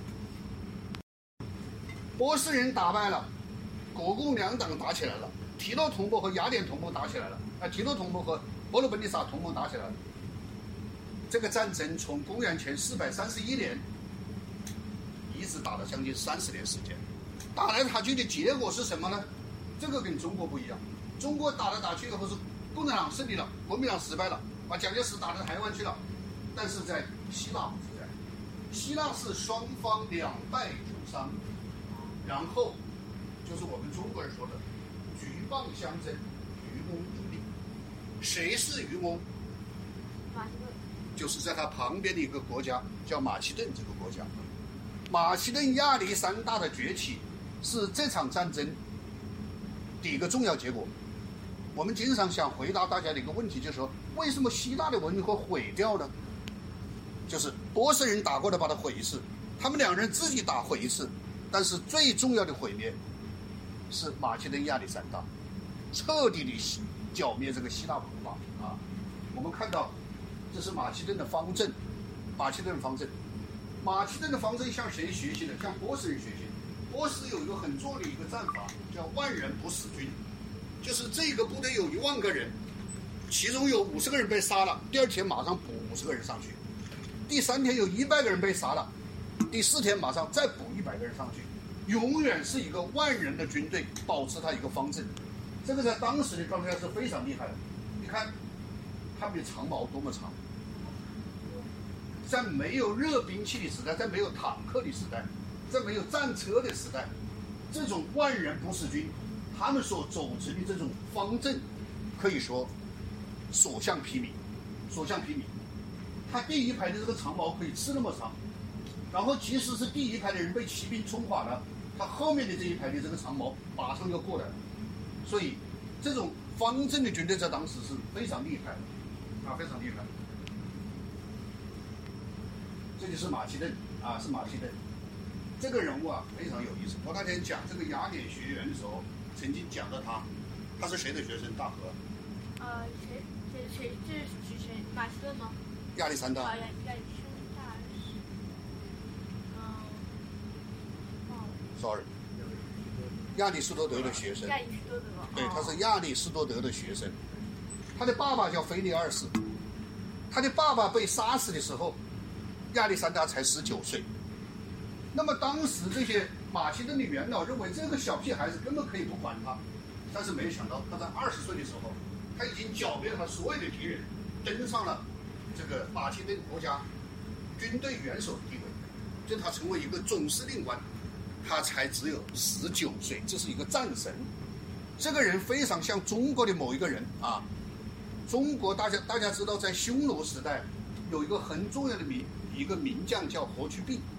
波斯人打败了，国共两党打起来了，提洛同盟和雅典同盟打起来了，啊，提洛同盟和伯罗奔尼撒同盟打起来了。这个战争从公元前四百三十一年一直打了将近三十年时间，打来打去的结果是什么呢？这个跟中国不一样。中国打来打去以后是共产党胜利了，国民党失败了，把蒋介石打到台湾去了。但是在希腊不是这样，希腊是双方两败俱伤，然后就是我们中国人说的鹬蚌相争，渔翁得利。谁是渔翁？ 马其顿， 就是在他旁边的一个国家叫马其顿，这个国家，马其顿亚历山大的崛起是这场战争的一个重要结果。我们经常想回答大家的一个问题，就是说，为什么希腊的文明会毁掉呢？ 就是波斯人打过来把它毁一次，他们两人自己打毁一次，但是最重要的毁灭是马其顿亚历山大彻底的剿灭这个希腊文化啊。我们看到这是马其顿的方阵，马其顿的方阵，马其顿的方阵向谁学习的？向波斯人学习。波斯有一个很重要的一个战法，叫万人不死军，就是这个部队有一万个人，其中有五十个人被杀了，第二天马上补五十个人上去，第三天有一百个人被杀了，第四天马上再补一百个人上去，永远是一个万人的军队，保持它一个方阵。这个在当时的状态下是非常厉害的。你看他们的长矛多么长，在没有热兵器的时代，在没有坦克的时代，在没有战车的时代，这种万人不死军他们所组成的这种方阵可以说所向披靡，所向披靡。他第一排的这个长矛可以刺那么长，然后即使是第一排的人被骑兵冲垮了，他后面的这一排的这个长矛马上就过来了。所以这种方阵的军队在当时是非常厉害的啊，非常厉害。这就是马其顿啊，是马其顿。这个人物啊非常有意思。我那天讲这个雅典学园的时候，曾经讲到他，他是谁的学生？大河。 呃，谁谁谁这是谁？马其顿吗？ 亚历山大。 啊，亚亚历山大是，嗯，忘了。 Sorry。亚里士多德的学生。 亚里士多德。 对，他是亚里士多德的学生。他的爸爸叫腓力二世，他的爸爸被杀死的时候，亚历山大才十九岁。那么当时这些马其顿的元老认为这个小屁孩子根本可以不管他，但是没想到他在二十岁的时候，他已经剿灭了他所有的敌人，登上了这个马其顿国家军队元首的地位，就他成为一个总司令官，他才只有十九岁，这是一个战神。这个人非常像中国的某一个人啊，中国大家大家知道，在匈奴时代有一个很重要的名一个名将叫霍去病。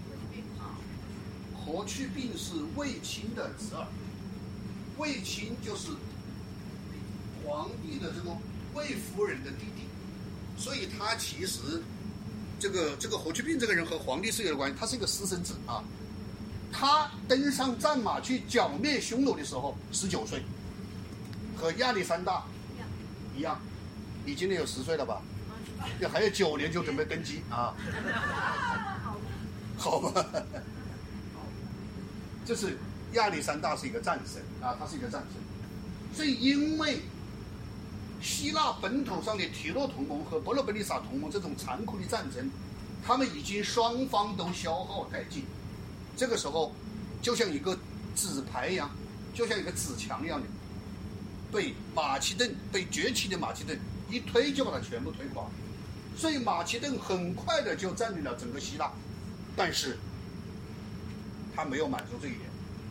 霍去病是卫青的侄儿，卫青就是皇帝的这个卫夫人的弟弟，所以他其实这个这个霍去病这个人和皇帝是有关系，他是一个私生子啊。他登上战马去剿灭匈奴的时候十九岁，和亚历山大一样。你今年有十岁了吧？还有九年就准备登基啊。好吧。这是亚历山大是一个战神啊，他是一个战神。所以因为希腊本土上的提洛同盟和伯罗奔尼撒同盟这种残酷的战争，他们已经双方都消耗殆尽。这个时候就像一个纸牌一样，就像一个纸墙一样的，被马其顿被崛起的马其顿一推就把它全部推垮。所以马其顿很快的就占领了整个希腊，但是他没有满足这一点。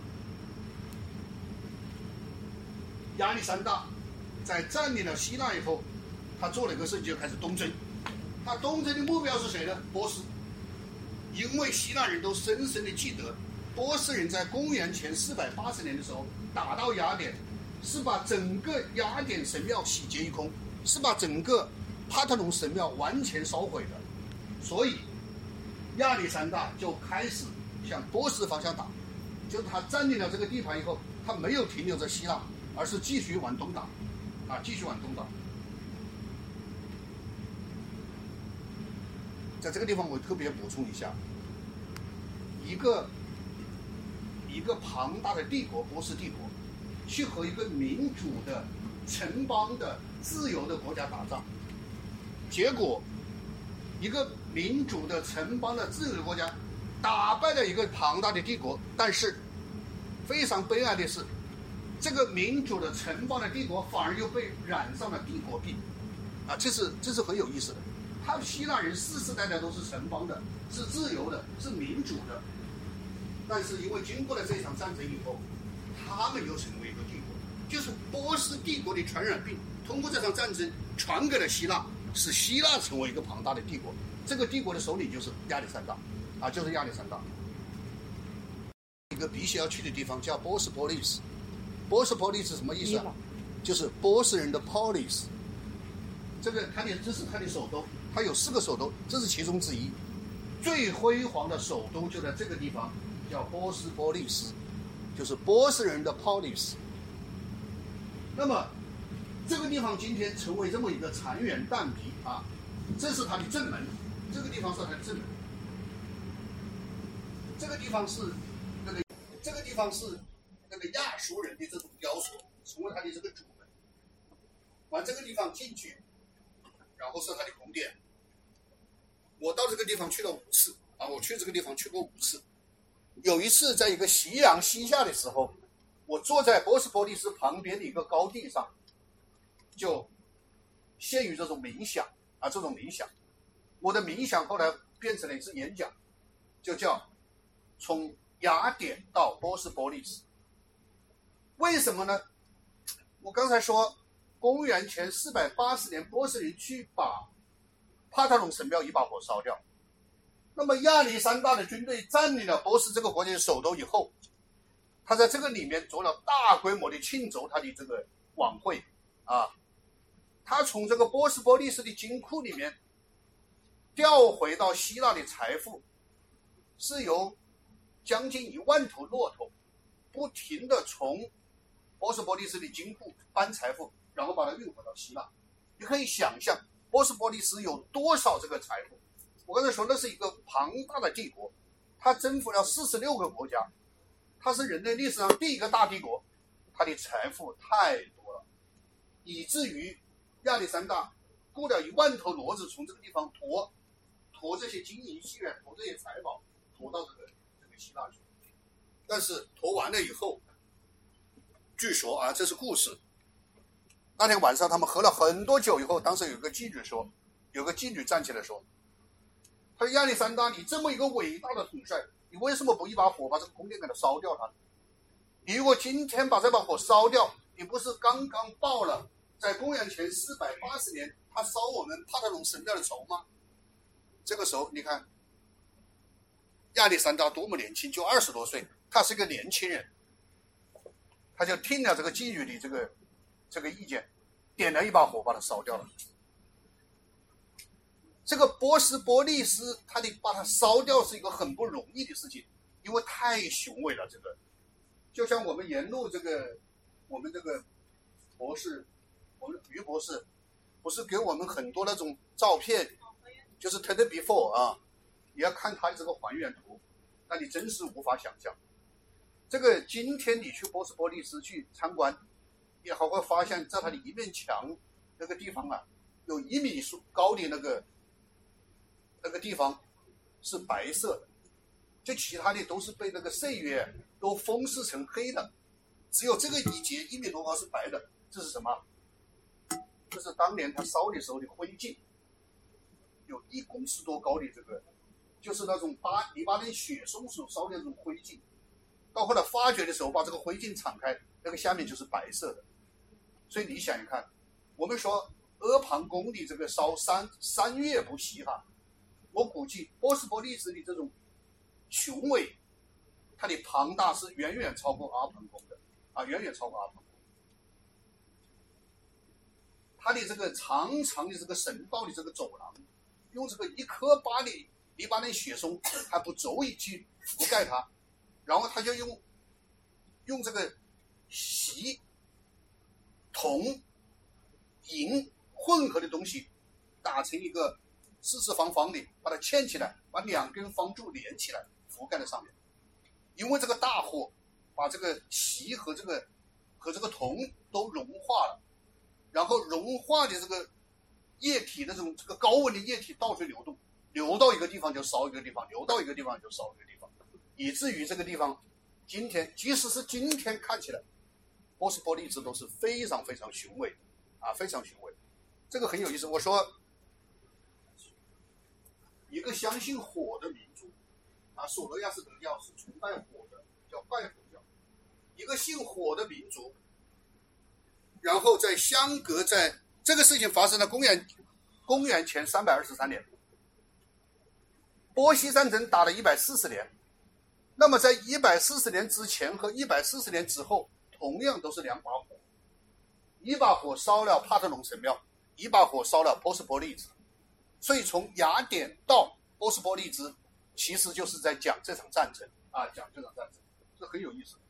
亚历山大在占领了希腊以后，他做了一个事情，就开始东征。他东征的目标是谁呢？波斯。因为希腊人都深深的记得，波斯人在公元前四百八十年的时候打到雅典，是把整个雅典神庙洗劫一空，是把整个帕特农神庙完全烧毁的。所以亚历山大就开始向波斯方向打，就是他占领了这个地盘以后，他没有停留在希腊，而是继续往东打，啊，继续往东打。在这个地方我特别补充一下，一个一个庞大的帝国，波斯帝国，去和一个民主的城邦的自由的国家打仗，结果一个民主的城邦的自由的国家打败了一个庞大的帝国，但是非常悲哀的是，这个民主的城邦的帝国反而又被染上了帝国病，啊，这是这是很有意思的。他们希腊人世世代代都是城邦的，是自由的，是民主的，但是因为经过了这场战争以后，他们又成为一个帝国，就是波斯帝国的传染病通过这场战争传给了希腊，使希腊成为一个庞大的帝国。这个帝国的首领就是亚历山大，啊，就是亚历山大。一个必须要去的地方叫波斯波利斯，波斯波利斯什么意思啊？就是波斯人的 polis。这个它的这是它的首都， 它有四个首都，这是其中之一。最辉煌的首都就在这个地方，叫波斯波利斯，就是波斯人的 polis。那么这个地方今天成为这么一个残垣断壁啊，这是它的正门，这个地方是它的正门，这个地方是那个这个地方是那个亚述人的这种雕塑，成为它的这个主门。往这个地方进去，然后是它的宫殿。我到这个地方去了五次啊，我去这个地方去过五次。有一次在一个夕阳西下的时候，我坐在波斯波利斯旁边的一个高地上，就陷于这种冥想啊，这种冥想。我的冥想后来变成了一次演讲，就叫从雅典到波斯波利斯。为什么呢？我刚才说公元前四百八十年，波斯人去把帕特农神庙一把火烧掉。那么亚历山大的军队占领了波斯这个国家的首都以后，他在这个里面做了大规模的庆祝他的这个晚会啊。他从这个波斯波利斯的金库里面调回到希腊的财富，是由将近一万头骆驼不停地从波斯波利斯的金库搬财富，然后把它运回到希腊。你可以想象波斯波利斯有多少这个财富。我刚才说那是一个庞大的帝国，它征服了四十六个国家，它是人类历史上第一个大帝国，它的财富太多了，以至于亚历山大雇了一万头骡子从这个地方驮驮这些金银器元，驮这些财宝，驮到这个这个希腊去。但是驮完了以后，据说啊，这是故事。那天晚上他们喝了很多酒以后，当时有个妓女说，有个妓女站起来说，他说亚历山大，你这么一个伟大的统帅，你为什么不一把火把这个宫殿给它烧掉它？你如果今天把这把火烧掉，你不是刚刚报了在公元前四百八十年他烧我们帕特农神庙的仇吗？这个时候你看亚历山大多么年轻，就二十多岁，他是个年轻人，他就听了这个妓女的这个这个意见，点了一把火把它烧掉了。这个波斯波利斯他的把它烧掉是一个很不容易的事情，因为太雄伟了。这个就像我们沿路这个我们这个博士，我们于博士不是给我们很多那种照片，就是 take before 啊，你要看他这个还原图，那你真是无法想象。这个今天你去波斯波利斯去参观，你还会发现在它的一面墙那个地方啊，有一米高的那个那个地方是白色的，就其他的都是被那个岁月都风蚀成黑的，只有这个一节一米多高是白的。这是什么？这是当年他烧的时候的灰烬，有一公尺多高的这个，就是那种巴黎巴嫩雪松所烧的那种灰烬。到后来发掘的时候，把这个灰烬敞开，那个下面就是白色的。所以你想一看，我们说阿房宫的这个烧三三月不息哈，我估计波斯波利斯的这种雄伟，它的庞大是远远超过阿房宫的啊，远远超过阿房宫。它的这个长长的这个神道的这个走廊，用这个一颗巴黎黎巴嫩雪松还不足以去覆盖它，然后他就用用这个锡、铜、银混合的东西打成一个四四方方的，把它嵌起来，把两根方柱连起来，覆盖在上面。因为这个大火把这个锡和这个和这个铜都融化了，然后融化的这个液体那种这个高温的液体到处流动，流到一个地方就烧一个地方，流到一个地方就烧一个地方，以至于这个地方今天即使是今天看起来波斯波利斯都是非常非常雄伟啊，非常雄伟。这个很有意思。我说一个相信火的民族啊，索罗亚斯德教是崇拜火的，叫拜火教。一个信火的民族，然后在相隔在这个事情发生了公元公元前三百二十三年，波西战争打了一百四十年。那么在一百四十年之前和一百四十年之后，同样都是两把火，一把火烧了帕特农神庙，一把火烧了波斯波利斯。 所以从雅典到波斯波利兹，其实就是在讲这场战争啊，讲这场战争，这很有意思。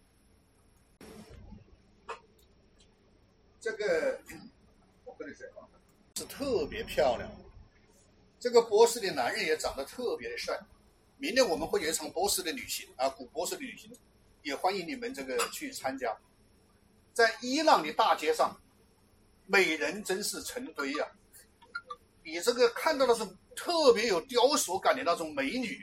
这个我喝点水啊，是特别漂亮。这个波斯的男人也长得特别的帅。明年我们会有一场波斯的旅行啊，古波斯的旅行，也欢迎你们这个去参加。在伊朗的大街上，美人真是成堆呀、啊。你这个看到的是特别有雕塑感的那种美女。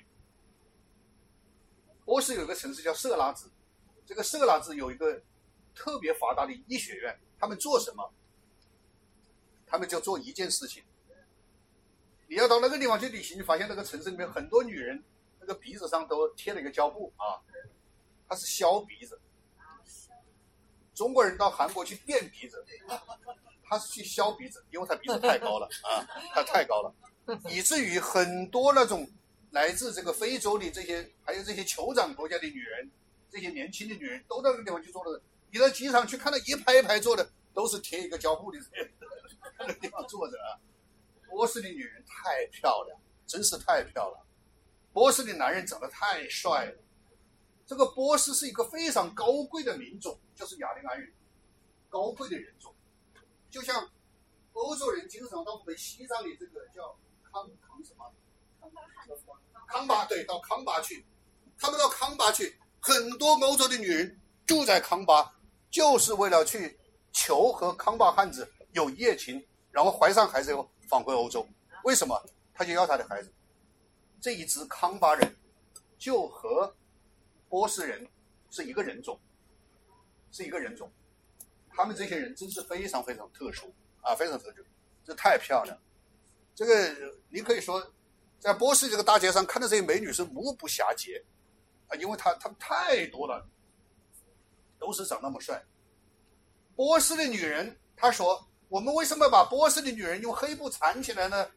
波斯有一个城市叫色拉子，这个色拉子有一个特别发达的医学院，他们做什么？他们就做一件事情。你要到那个地方去旅行，你发现那个城市里面很多女人那个鼻子上都贴了一个胶布啊，它是削鼻子。中国人到韩国去垫鼻子，他是去削鼻子，因为他鼻子太高了啊，他太高了，以至于很多那种来自这个非洲的这些，还有这些酋长国家的女人，这些年轻的女人都到那个地方去做的。你到机场去看到一排一排坐的，都是贴一个胶布的，那个地方坐着啊。波斯的女人太漂亮，真是太漂亮。波斯的男人长得太帅了。这个波斯是一个非常高贵的民种，就是雅利安人，高贵的人种。就像欧洲人经常到我们西藏的这个叫康康什么？康巴，对，到康巴去。他们到康巴去，很多欧洲的女人住在康巴，就是为了去求和康巴汉子有一夜情，然后怀上孩子以后返回欧洲。为什么？他就要他的孩子。这一支康巴人就和波斯人是一个人种，是一个人种。他们这些人真是非常非常特殊啊，非常特殊，这太漂亮。这个你可以说，在波斯这个大街上看到这些美女是目不暇接啊，因为她她们太多了，都是长那么帅。波斯的女人，她说，我们为什么把波斯的女人用黑布缠起来呢？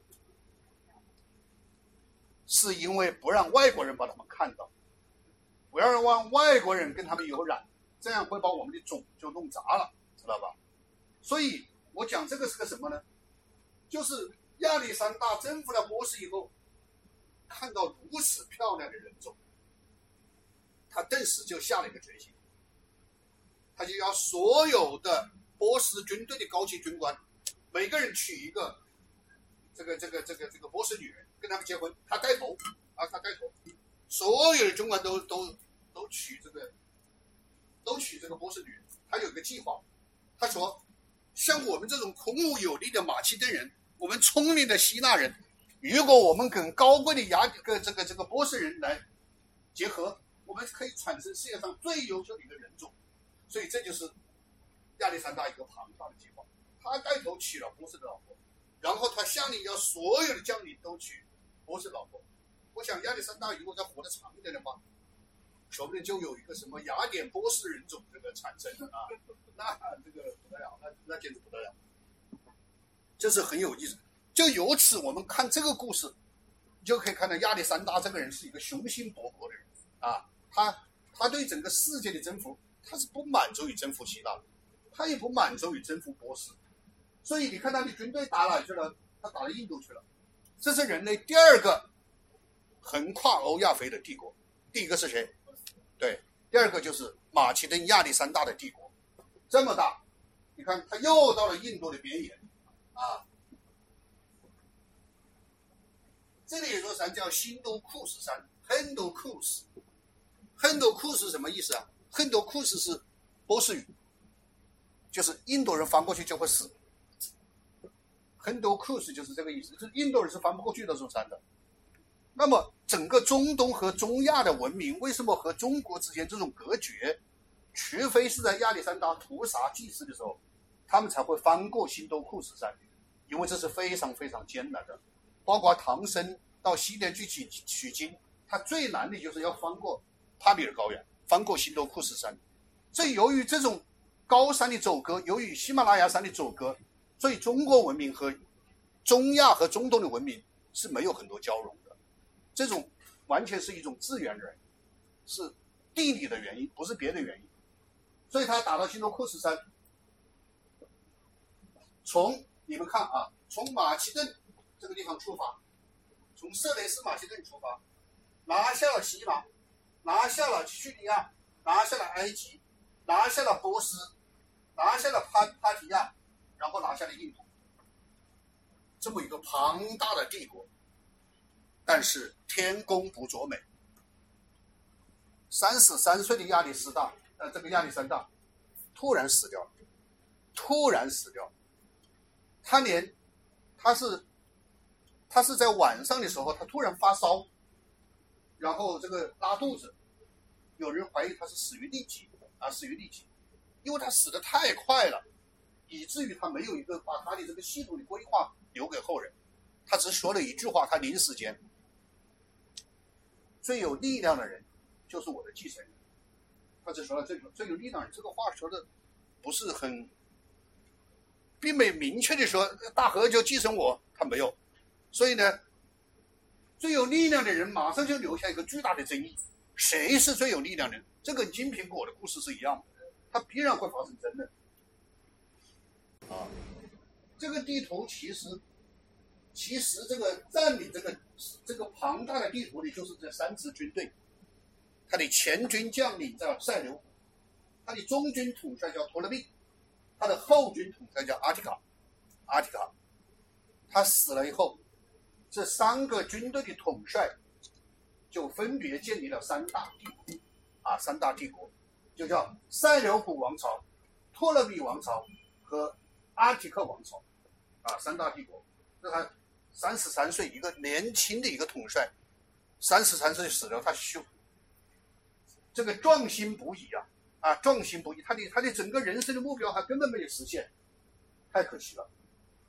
是因为不让外国人把她们看到，不要让外国人跟他们有染，这样会把我们的种就弄砸了，知道吧？所以我讲这个是个什么呢？就是亚历山大征服了波斯以后，看到如此漂亮的人种，他顿时就下了一个决心，他就要所有的波斯军队的高级军官，每个人娶一个这个这个这个这个波斯女人，跟他们结婚，他带头啊，他带头，所有的军官都都都娶这个都娶这个波斯女人。他有一个计划，他说，像我们这种孔武有力的马其顿人，我们聪明的希腊人，如果我们跟高贵的雅个这个这个波斯人来结合，我们可以产生世界上最优秀的一个人种。所以这就是亚历山大一个庞大的计划。他带头娶了波斯的老婆，然后他下令要所有的将领都娶波斯老婆。我想亚历山大如果再活得长一点的话，说不定就有一个什么雅典波斯人种这个产生啊，那这个不得了，那那简直不得了，这是很有意思。就由此我们看这个故事，你就可以看到亚历山大这个人是一个雄心勃勃的人啊，他他对整个世界的征服，他是不满足于征服希腊，他也不满足于征服波斯，所以你看他的军队打哪去了？他打到印度去了。这是人类第二个横跨欧亚非的帝国。第一个是谁？对，第二个就是马其顿亚历山大的帝国，这么大，你看他又到了印度的边缘啊。这里有座山叫辛都库斯山，亨都库斯。亨都库斯什么意思啊？亨都库斯是波斯语，就是印度人翻过去就会死。亨都库斯就是这个意思，就是印度人是翻不过去的这种山的。那么整个中东和中亚的文明为什么和中国之间这种隔绝？除非是在亚历山大屠杀祭祀的时候，他们才会翻过辛都库斯山，因为这是非常非常艰难的。包括唐僧到西天去取取经，他最难的就是要翻过帕米尔高原，翻过辛都库斯山。这由于这种高山的阻隔，由于喜马拉雅山的阻隔，所以中国文明和中亚和中东的文明是没有很多交融的。这种完全是一种自然原因，是地理的原因，不是别的原因。所以他打到辛都库斯山，从你们看啊，从马其顿这个地方出发，从色雷斯马其顿出发，拿下了希腊，拿下了叙利亚，拿下了埃及，拿下了波斯，拿下了帕帕提亚，然后拿下了印度，这么一个庞大的帝国。但是天公不作美，三十三岁的亚历山大，呃，这个亚历山大突然死掉了，突然死掉了。他连他是他是在晚上的时候，他突然发烧，然后这个拉肚子，有人怀疑他是死于痢疾啊，死于痢疾，因为他死得太快了，以至于他没有一个把他的这个系统的规划留给后人，他只说了一句话，他临死间，最有力量的人就是我的继承人，他只说了这句最有力量的人，这个话说的不是很，并没明确的说大河就继承我，他没有，所以呢，最有力量的人马上就留下一个巨大的争议，谁是最有力量的人？这跟金苹果的故事是一样的，它必然会发生争论。啊，这个地图其实，其实这个占领这个这个庞大的地图里，就是这三支军队，他的前军将领叫塞琉古，他的中军统帅叫托勒密，他的后军统帅叫阿提卡，阿提卡，他死了以后，这三个军队的统帅就分别建立了三大帝国，啊，三大帝国就叫塞琉古王朝、托勒密王朝和阿提克王朝，啊，三大帝国。这他三十三岁一个年轻的一个统帅，三十三岁死了，他修这个壮心不已啊，啊，壮心不已，他的他的整个人生的目标还根本没有实现，太可惜了。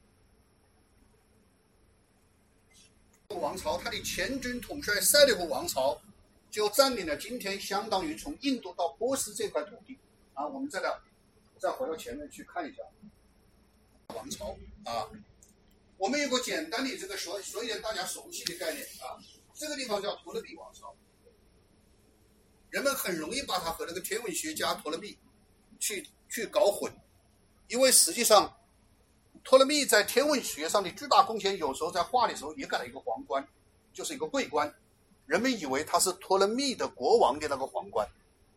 王朝他的前军统帅塞琉古王朝就占领了今天相当于从印度到波斯这块土地啊。我们再来再回到前面去看一下王朝啊。我们有个简单的这个说说一点大家熟悉的概念啊，这个地方叫托勒密王朝，人们很容易把它和那个天文学家托勒密去去搞混，因为实际上托勒密在天文学上的巨大贡献，有时候在画的时候也改了一个皇冠，就是一个桂冠，人们以为他是托勒密的国王的那个皇冠。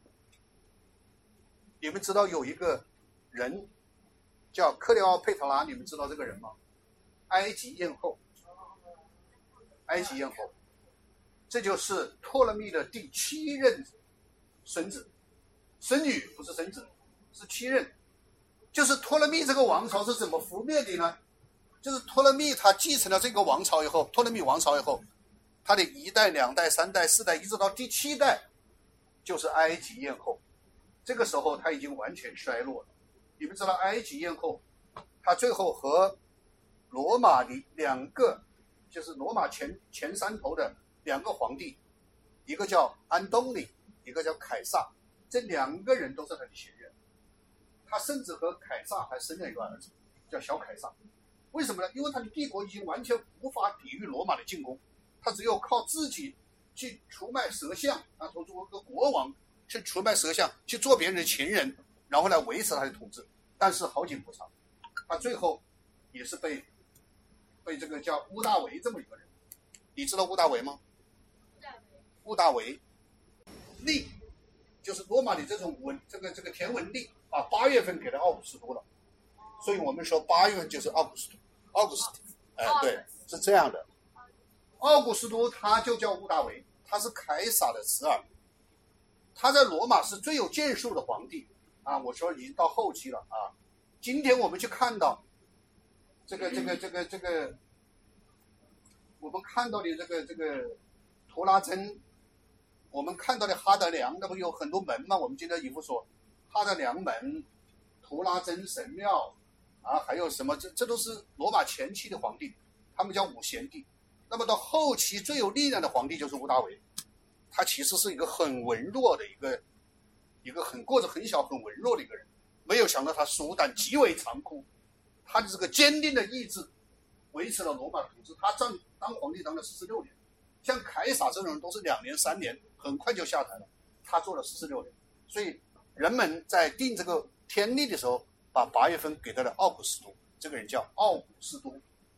你们知道有一个人叫克里奥佩特拉，你们知道这个人吗？埃及艳后，埃及艳后，这就是托勒密的第七任孙子，孙女不是孙子，是七任。就是托勒密这个王朝是怎么覆灭的呢？就是托勒密他继承了这个王朝以后，托勒密王朝以后，他的一代、两代、三代、四代，一直到第七代，就是埃及艳后。这个时候他已经完全衰落了。你们知道埃及艳后，他最后和罗马的两个，就是罗马前前三头的两个皇帝，一个叫安东尼，一个叫凯撒，这两个人都是他的前任。他甚至和凯撒还生了一个儿子，叫小凯撒。为什么呢？因为他的帝国已经完全无法抵御罗马的进攻，他只有靠自己去出卖蛇相啊，从作为一个国王去出卖蛇相，去做别人的情人，然后来维持他的统治。但是好景不长，他最后也是被被这个叫屋大维这么一个人。你知道屋大维吗？屋大维历就是罗马的这种文这个这个天文历啊，八月份给了奥古斯都了，所以我们说八月份就是奥古斯都，奥古斯都，哎，对，是这样的。奥古斯都他就叫屋大维，他是凯撒的侄儿，他在罗马是最有建树的皇帝啊。我说已经到后期了啊。今天我们去看到这个这个这个这个，我们看到的这个这个图拉真，我们看到的哈德良，那不有很多门吗？我们今天姨父说哈德良门、图拉真神庙啊，还有什么？这这都是罗马前期的皇帝，他们叫五贤帝。那么到后期最有力量的皇帝就是屋大维，他其实是一个很文弱的一个一个很个子很小很文弱的一个人，没有想到他手段极为残酷，他的这个坚定的意志维持了罗马的统治。他当当皇帝当了四十六年，像凯撒这种人都是两年三年很快就下台了，他做了四十六年。所以人们在定这个天历的时候，把八月份给到了奥古斯都，这个人叫奥古斯都，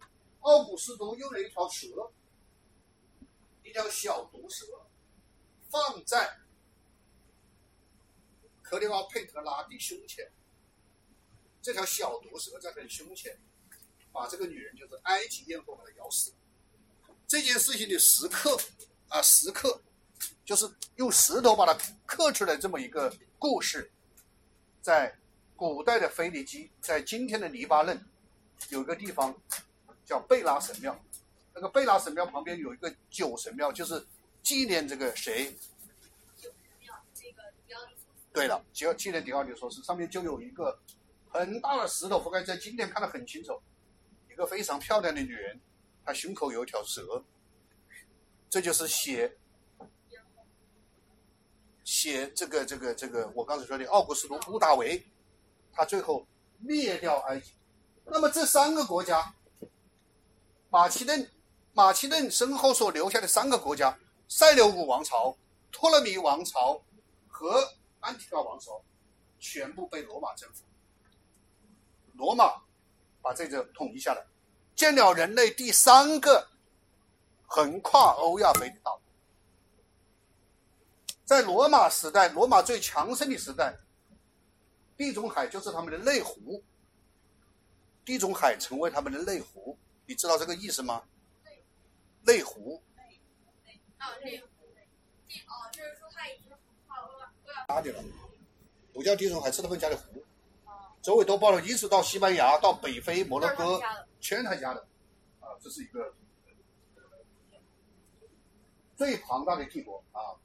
奥古斯都用了一条蛇，一条小毒蛇，放在克利奥佩特拉的胸前。这条小毒蛇在他的胸前，把这个女人就是埃及艳后把她咬死了。这件事情的时刻啊，时刻就是用石头把它刻出来这么一个故事，在古代的腓尼基，在今天的黎巴嫩有一个地方叫贝拉神庙，那个贝拉神庙旁边有一个酒神庙，就是纪念这个谁？对了，纪念狄奥尼索斯，上面就有一个很大的石头，覆盖在今天看得很清楚，一个非常漂亮的女人，她胸口有一条蛇，这就是写写这个这个这个我刚才说的奥古斯都屋大维，他最后灭掉埃及。那么这三个国家，马其顿马其顿身后所留下的三个国家，塞琉古王朝、托勒密王朝和安提阿王朝，全部被罗马征服。罗马把这个统一下来，建了人类第三个横跨欧亚非的大陆。在罗马时代，罗马最强盛的时代，地中海就是他们的内湖，地中海成为他们的内湖，你知道这个意思吗？内湖。 啊，内湖。哦，就是说它已经跨欧亚哪里了？不叫地中海，是他们家的湖，周围都包了，一直到西班牙，到北非、摩洛哥，全他家的。啊，这是一个最庞大的帝国啊。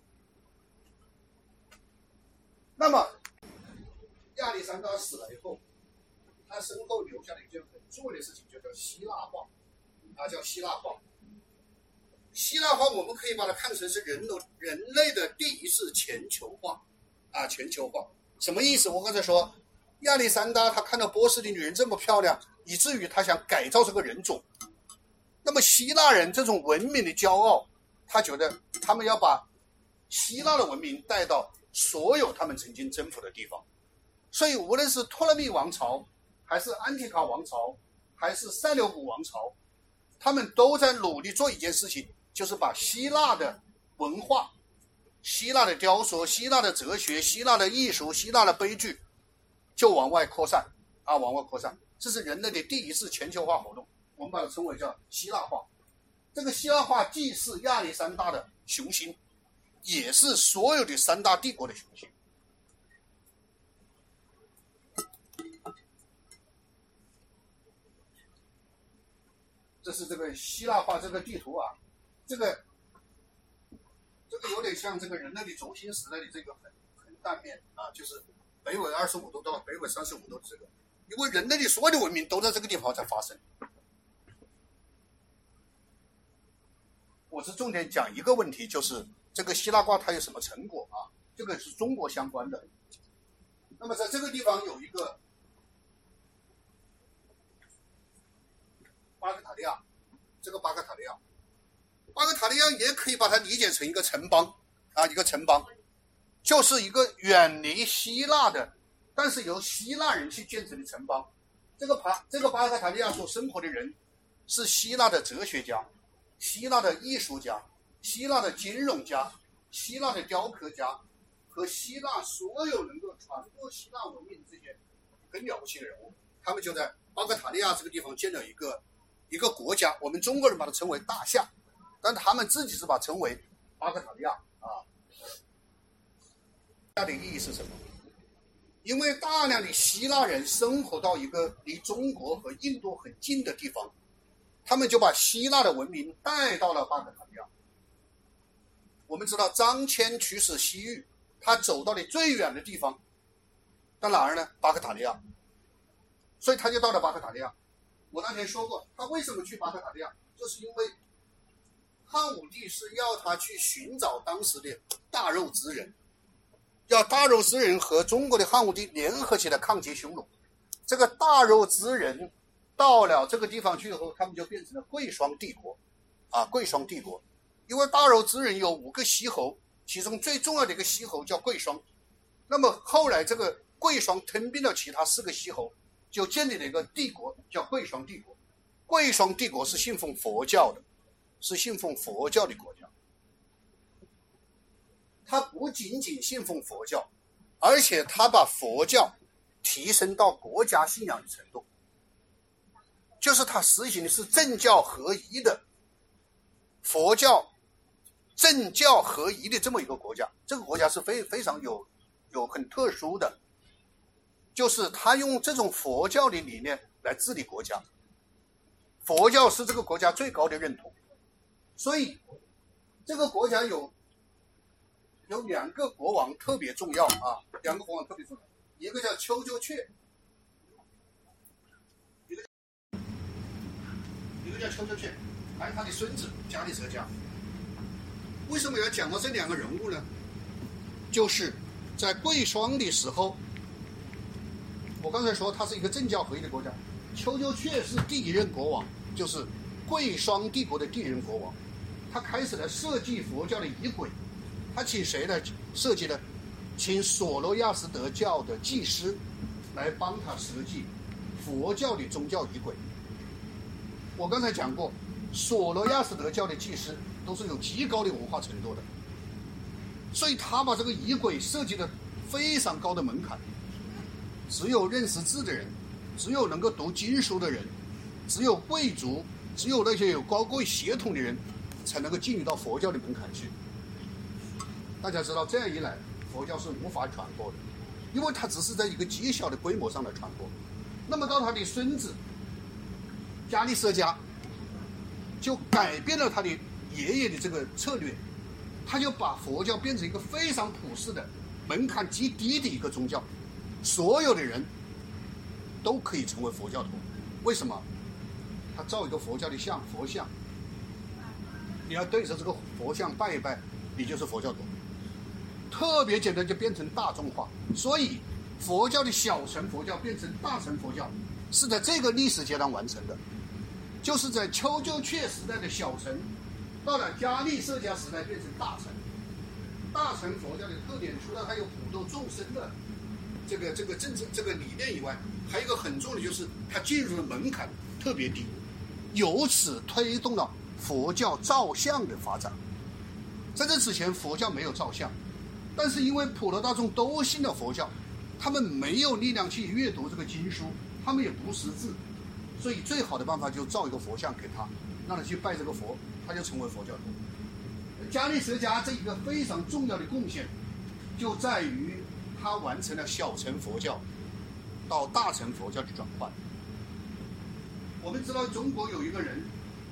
那么亚历山大死了以后，他身后留下了一件很重要的事情，就叫希腊化，啊，叫希腊化。希腊化我们可以把它看成是人人类的第一次全球化，啊，全球化什么意思？我刚才说，亚历山大他看到波斯的女人这么漂亮，以至于他想改造这个人种。那么希腊人这种文明的骄傲，他觉得他们要把希腊的文明带到所有他们曾经征服的地方。所以无论是托勒密王朝，还是安提卡王朝，还是塞琉古王朝，他们都在努力做一件事情，就是把希腊的文化、希腊的雕塑、希腊的哲学、希腊的艺术、希腊的悲剧就往外扩散啊，往外扩散。这是人类的第一次全球化活动，我们把它称为叫希腊化。这个希腊化既是亚历山大的雄心，也是所有的三大帝国的雄心。这是这个希腊化这个地图啊，这个这个有点像这个人类的轴心时代的这个横横断面啊，就是北纬二十五度到北纬三十五度的这个，因为人类的所有的文明都在这个地方在发生。我是重点讲一个问题，就是这个希腊化它有什么成果啊？这个是中国相关的。那么在这个地方有一个巴克塔利亚，这个巴克塔利亚，巴克塔利亚也可以把它理解成一个城邦啊，一个城邦，就是一个远离希腊的，但是由希腊人去建成的城邦。这个巴这个巴克塔利亚所生活的人是希腊的哲学家、希腊的艺术家、希腊的金融家、希腊的雕刻家和希腊所有能够传播希腊文明的这些很了不起的人物，他们就在巴克塔利亚这个地方建了一个一个国家，我们中国人把它称为大夏，但他们自己是把它称为巴克塔利亚啊。它的意义是什么？因为大量的希腊人生活到一个离中国和印度很近的地方，他们就把希腊的文明带到了巴克塔利亚。我们知道张骞驱使西域，他走到的最远的地方到哪儿呢？巴克塔利亚。所以他就到了巴克塔利亚。我那天说过，他为什么去巴克塔利亚，就是因为汉武帝是要他去寻找当时的大肉之人，要大肉之人和中国的汉武帝联合起来抗击匈奴。这个大肉之人到了这个地方去以后，他们就变成了贵霜帝国啊，贵霜帝国。因为大肉之人有五个西侯，其中最重要的一个西侯叫贵霜。那么后来这个贵霜吞并了其他四个西侯，就建立了一个帝国叫贵霜帝国。 贵霜帝国是信奉佛教的，是信奉佛教的国家。他不仅仅信奉佛教，而且他把佛教提升到国家信仰的程度，就是他实行的是政教合一的佛教政教合一的这么一个国家。这个国家是非非常有有很特殊的，就是他用这种佛教的理念来治理国家，佛教是这个国家最高的认同。所以这个国家有有两个国王特别重要啊，两个国王特别重要，一个叫丘就阙，一个一个叫丘就阙，还有他的孙子迦利舍迦。为什么要讲到这两个人物呢？就是在贵霜的时候，我刚才说他是一个政教合一的国家，丘就阙是第一任国王，就是贵霜帝国的第一任国王，他开始了设计佛教的仪轨。他请谁来设计呢？请索罗亚斯德教的祭师来帮他设计佛教的宗教仪轨。我刚才讲过，索罗亚斯德教的祭师都是有极高的文化程度的，所以他把这个仪轨设计的非常高的门槛，只有认识字的人，只有能够读经书的人，只有贵族，只有那些有高贵血统的人，才能够进入到佛教的门槛去。大家知道，这样一来，佛教是无法传播的，因为它只是在一个极小的规模上来传播。那么到他的孙子迦利舍迦，就改变了他的爷爷的这个策略，他就把佛教变成一个非常普世的、门槛极低的一个宗教，所有的人都可以成为佛教徒。为什么？他造一个佛教的像，佛像，你要对着这个佛像拜一拜，你就是佛教徒。特别简单，就变成大众化。所以佛教的小乘佛教变成大乘佛教，是在这个历史阶段完成的，就是在丘就阙时代的小乘，到了迦利舍迦时代变成大乘。大乘佛教的特点，除了它有普度众生的这个这个政治这个理念以外，还有一个很重要的就是它进入的门槛特别低，由此推动了佛教造像的发展。在这之前，佛教没有造像，但是因为普罗大众都信了佛教，他们没有力量去阅读这个经书，他们也不识字，所以最好的办法就造一个佛像给他，让他去拜这个佛，他就成为佛教徒。迦利舍迦这一个非常重要的贡献，就在于他完成了小乘佛教到大乘佛教的转换。我们知道中国有一个人，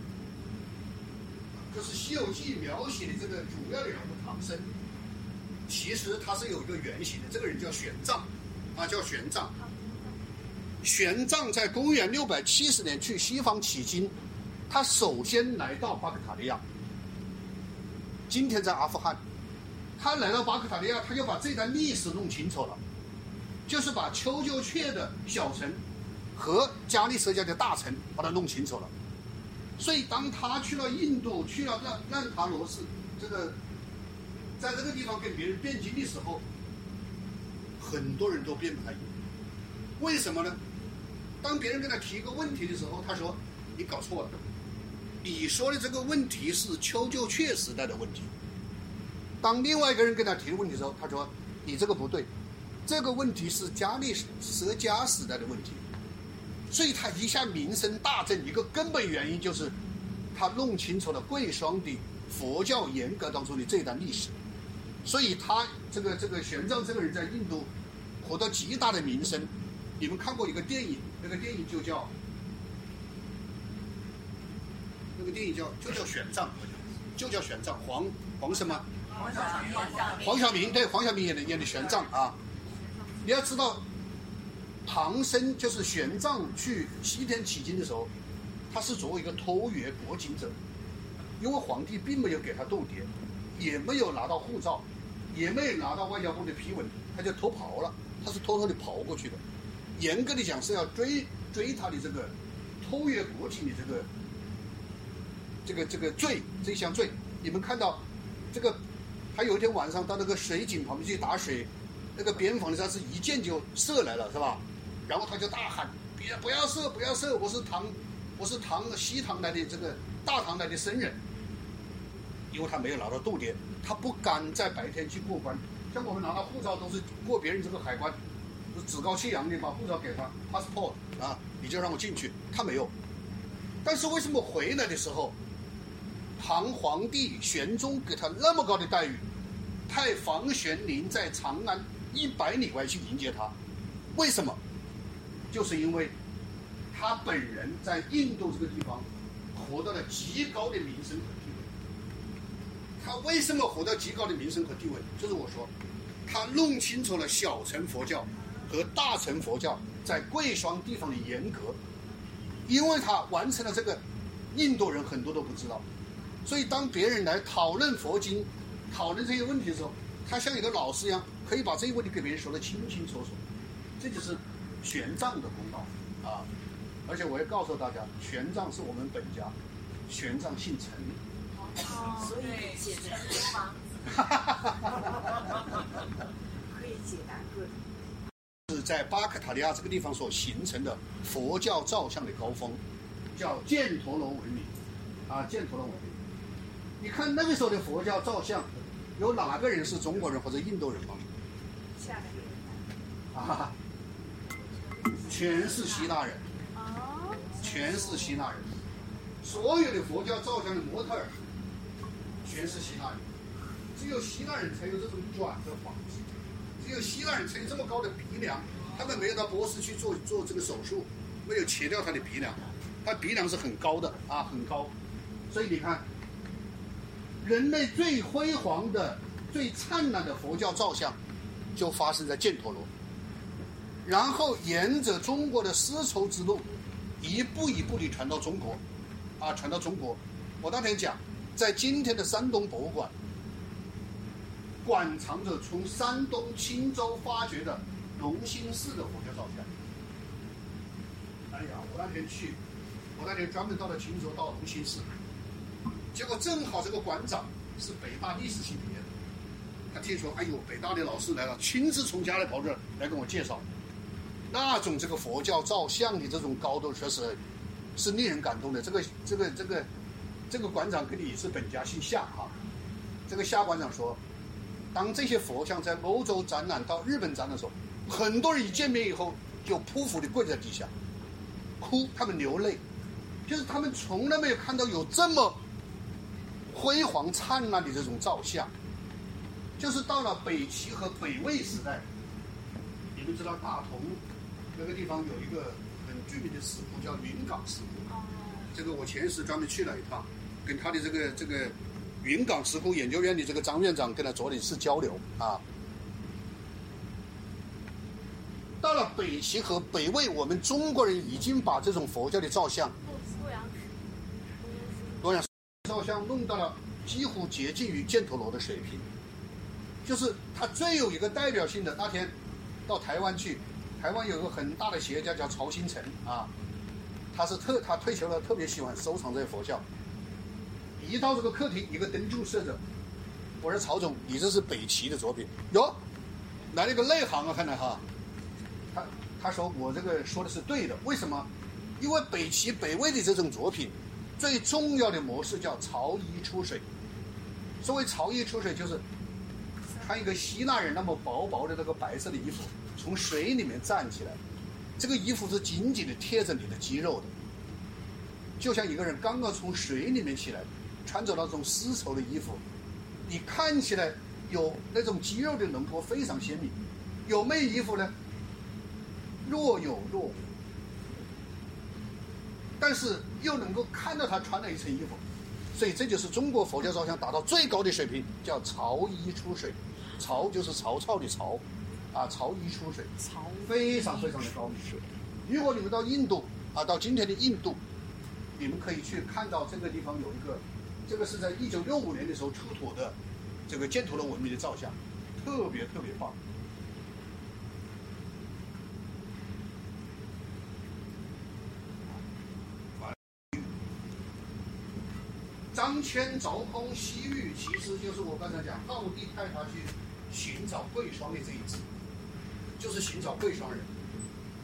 就是《西游记》描写的这个主要的人物唐僧，其实他是有一个原型的，这个人叫玄奘，啊，叫玄奘。玄奘在公元六百七十年去西方取经，他首先来到巴克塔利亚，今天在阿富汗。他来到巴克塔利亚，他就把这段历史弄清楚了，就是把丘就阙的小乘和迦利舍迦的大乘把它弄清楚了。所以当他去了印度，去了难难塔罗寺，这个在这个地方跟别人辩经的时候，很多人都辩不开。为什么呢？当别人跟他提一个问题的时候，他说你搞错了，你说的这个问题是丘就阙时代的问题。当另外一个人跟他提的问题的时候，他说你这个不对，这个问题是迦利舍迦时代的问题。所以他一下名声大振，一个根本原因就是他弄清楚了贵霜的佛教严格当中的这一段历史。所以他这个这个玄奘这个人在印度获得极大的名声。你们看过一个电影，那个电影就叫那个电影叫就叫玄奘，就叫玄奘，黄黄什么？ 黄晓明。 黄晓明，对，黄晓明演的演的玄奘啊。你要知道，唐僧就是玄奘去西天取经的时候，他是作为一个偷越国境者，因为皇帝并没有给他斗牒，也没有拿到护照，也没有拿到外交部的批文，他就偷跑了，他是偷偷的跑过去的。严格的讲是要追追他的这个偷越国境的这个这个这个罪，这项罪。你们看到这个，他有一天晚上到那个水井旁边去打水，那个边防的他是一箭就射来了，是吧？然后他就大喊：别不要射，不要射！我是唐我是唐西唐来的这个大唐来的僧人，因为他没有拿到度牒，他不敢在白天去过关。像我们拿到护照都是过别人这个海关，就趾高气扬的把护照给他 passport 啊，你就让我进去。他没有。但是为什么回来的时候，唐皇帝玄宗给他那么高的待遇，派房玄龄在长安一百里外去迎接他？为什么？就是因为他本人在印度这个地方获得了极高的名声和地位。他为什么获得极高的名声和地位？就是我说，他弄清楚了小乘佛教和大乘佛教在贵霜地方的严格，因为他完成了这个，印度人很多都不知道。所以当别人来讨论佛经、讨论这些问题的时候，他像一个老师一样，可以把这些问题给别人说得清清楚楚。这就是玄奘的功劳啊！而且我也告诉大家，玄奘是我们本家，玄奘姓陈。 哦，所以写成房子，可以解答各种。 是在巴克塔利亚这个地方所形成的佛教造像的高峰，叫犍陀罗文明啊，犍陀罗文明。你看那个时候的佛教造像，有哪个人是中国人或者印度人吗？ 下面有人啊，全是希腊人， 哦， 全是希腊人，所有的佛教造像的模特儿全是希腊人，只有希腊人才有这种转的方式，只有希腊人才有这么高的鼻梁，他们没有到波斯去做做这个手术，没有切掉他的鼻梁，他鼻梁是很高的啊，很高，所以你看，人类最辉煌的、最灿烂的佛教造像，就发生在犍陀罗。然后沿着中国的丝绸之路，一步一步地传到中国，啊，传到中国。我当天讲，在今天的山东博物馆，馆藏着从山东青州发掘的隆兴寺的佛教造像。哎呀，我那天去，我那天专门到了青州，到隆兴寺，结果正好这个馆长是北大历史系毕业的，他听说，哎呦，北大的老师来了，亲自从家里跑这儿来跟我介绍。那种这个佛教造像的这种高度，确实是令人感动的。这个这个这个这个馆长跟你也是本家，姓夏哈。这个夏馆长说，当这些佛像在欧洲展览到日本展的时候，很多人一见面以后就匍匐地跪在地下，哭，他们流泪，就是他们从来没有看到有这么辉煌灿烂的这种造像。就是到了北齐和北魏时代，你们知道大同那个地方有一个很著名的石窟叫云冈石窟，这个我前时专门去了一趟，跟他的这个这个云冈石窟研究院的这个张院长跟他做了一次交流啊。到了北齐和北魏，我们中国人已经把这种佛教的造像， 洛阳石， 洛阳石造像弄到了几乎接近于犍陀罗的水平。就是他最有一个代表性的，那天到台湾去，台湾有个很大的企业家叫曹新成啊，他是特他退休了，特别喜欢收藏这些佛教。一到这个客厅，一个灯就射着，我说曹总，你这是北齐的作品哟，来了个内行啊，看来哈。他他说我这个说的是对的，为什么？因为北齐北魏的这种作品，最重要的模式叫朝衣出水。所谓朝衣出水，就是穿一个希腊人那么薄薄的这个白色的衣服，从水里面站起来，这个衣服是紧紧的贴着你的肌肉的，就像一个人刚刚从水里面起来，穿着那种丝绸的衣服，你看起来有那种肌肉的轮廓非常鲜明。有没有衣服呢？若有若无，但是又能够看到他穿了一层衣服，所以这就是中国佛教造像达到最高的水平，叫朝衣出水。朝就是曹操的曹，啊，朝衣出水，非常非常的高明。如果你们到印度啊，到今天的印度，你们可以去看到这个地方有一个，这个是在一九六五年的时候出土的这个犍陀罗文明的造像，特别特别棒。张骞凿空西域，其实就是我刚才讲，道帝派他去寻找贵霜的这一支，就是寻找贵霜人。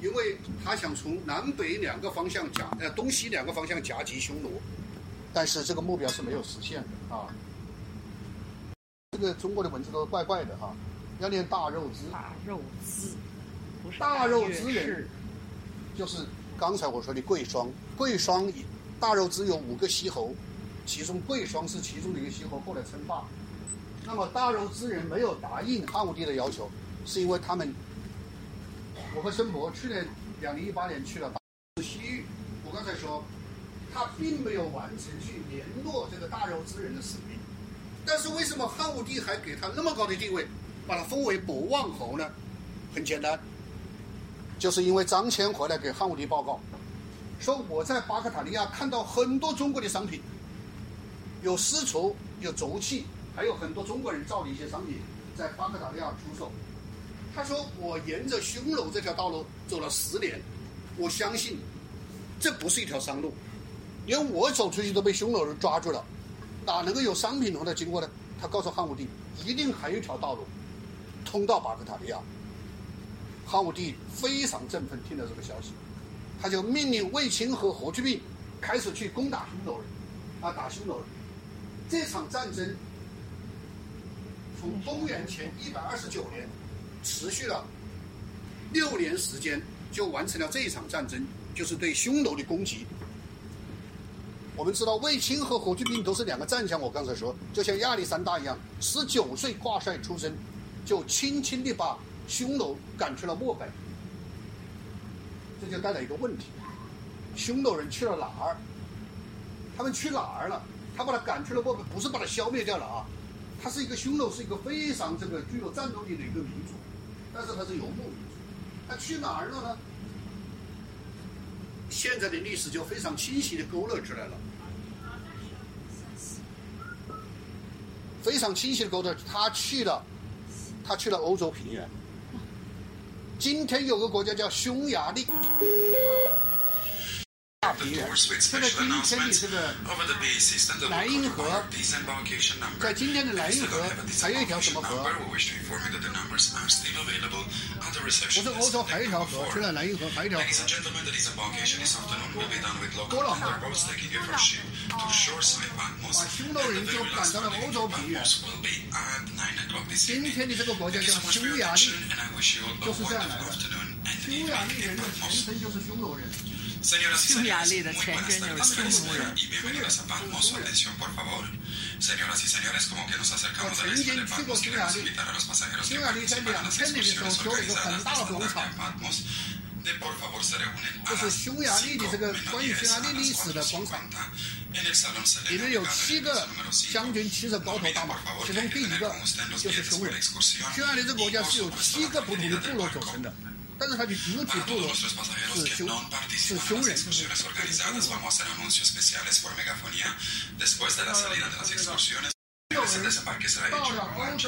因为他想从南北两个方向夹，呃，东西两个方向夹击匈奴，但是这个目标是没有实现的啊。这个中国的文字都怪怪的哈、啊，要念大肉之。 大肉之，不是大肉之人，就是刚才我说的贵霜。贵霜大肉之有五个西侯，其中贵霜是其中的一个西侯，后来称霸。那么大肉之人没有答应汉武帝的要求，是因为他们，我和申伯去年两零一八年去了西域，我刚才说，他并没有完成去联络这个大肉之人的使命。但是为什么汉武帝还给他那么高的地位，把他封为博望侯呢？很简单，就是因为张骞回来给汉武帝报告，说我在巴克塔利亚看到很多中国的商品，有丝绸，有轴器，还有很多中国人造的一些商品在巴克塔利亚出售。他说我沿着匈奴这条道路走了十年，我相信这不是一条商路，连我走出去都被匈奴人抓住了，哪能够有商品从那经过呢？他告诉汉武帝，一定还有一条道路通到巴克塔利亚。汉武帝非常振奋，听了这个消息，他就命令卫青和霍去病开始去攻打匈奴人，啊，打匈奴人。这场战争从公元前一百二十九年持续了六年时间，就完成了这一场战争，就是对匈奴的攻击。我们知道卫青和霍去病都是两个战将，我刚才说，就像亚历山大一样，十九岁挂帅出身，就轻轻地把匈奴赶去了漠北。这就带来一个问题，匈奴人去了哪儿？他们去哪儿了？他把他赶去了漠北，不是把他消灭掉了啊，他是一个匈奴，是一个非常这个具有战斗力的一个民族，但是他是游牧民族，他去哪儿了呢？现在的历史就非常清晰的勾勒出来了，非常清晰的勾勒，他去了，他去了欧洲平原。今天有个国家叫匈牙利。大平原，这个今天的这个莱茵河，在今天的莱茵河还有一条什么河？不是欧洲还有一条河，除了莱茵河还有一条河，多瑙河。把匈奴人就赶到了欧洲平原。今天的这个国家叫匈牙利，就是这样来的。匈牙利人的前身就是匈奴人。 匈牙利的前身就是匈奴人。 我曾经去过匈牙利，匈牙利在两千年的时候修了一个很大的广场，就是匈牙利的这个关于匈牙利历史的广场，里面有七个将军骑着高头大马，其中第一个就是匈人。匈牙利这个国家是由七个不同的部落组成的。但是他的主体部落是匈是匈人，就是有人到了欧洲大陆，就把原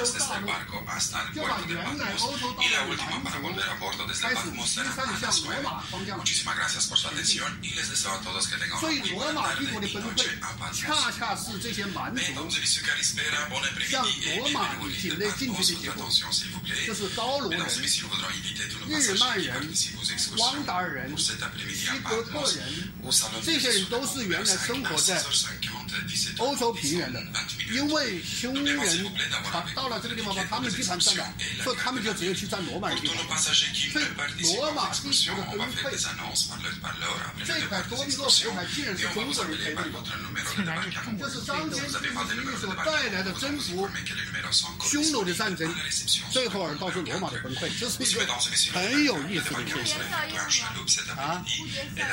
来欧洲大陆的蛮族开始驱散向罗马方向前进。所以罗马帝国的崩溃，恰恰是这些蛮族向罗马境内进去的结果，就是高卢人、日曼人、汪达尔人、西哥特人，这些人都是原来生活在欧洲平原的，因为匈人他到了这个地方把他们地盘占了，所以他们就只有去占罗马人地盘。所以罗马帝国的崩溃，这块多米诺骨牌竟然是中国人陪伴的，就是张骞之役所带来的征服匈奴的战争，最后而导致罗马的崩溃，这是一个很有意思的现象啊。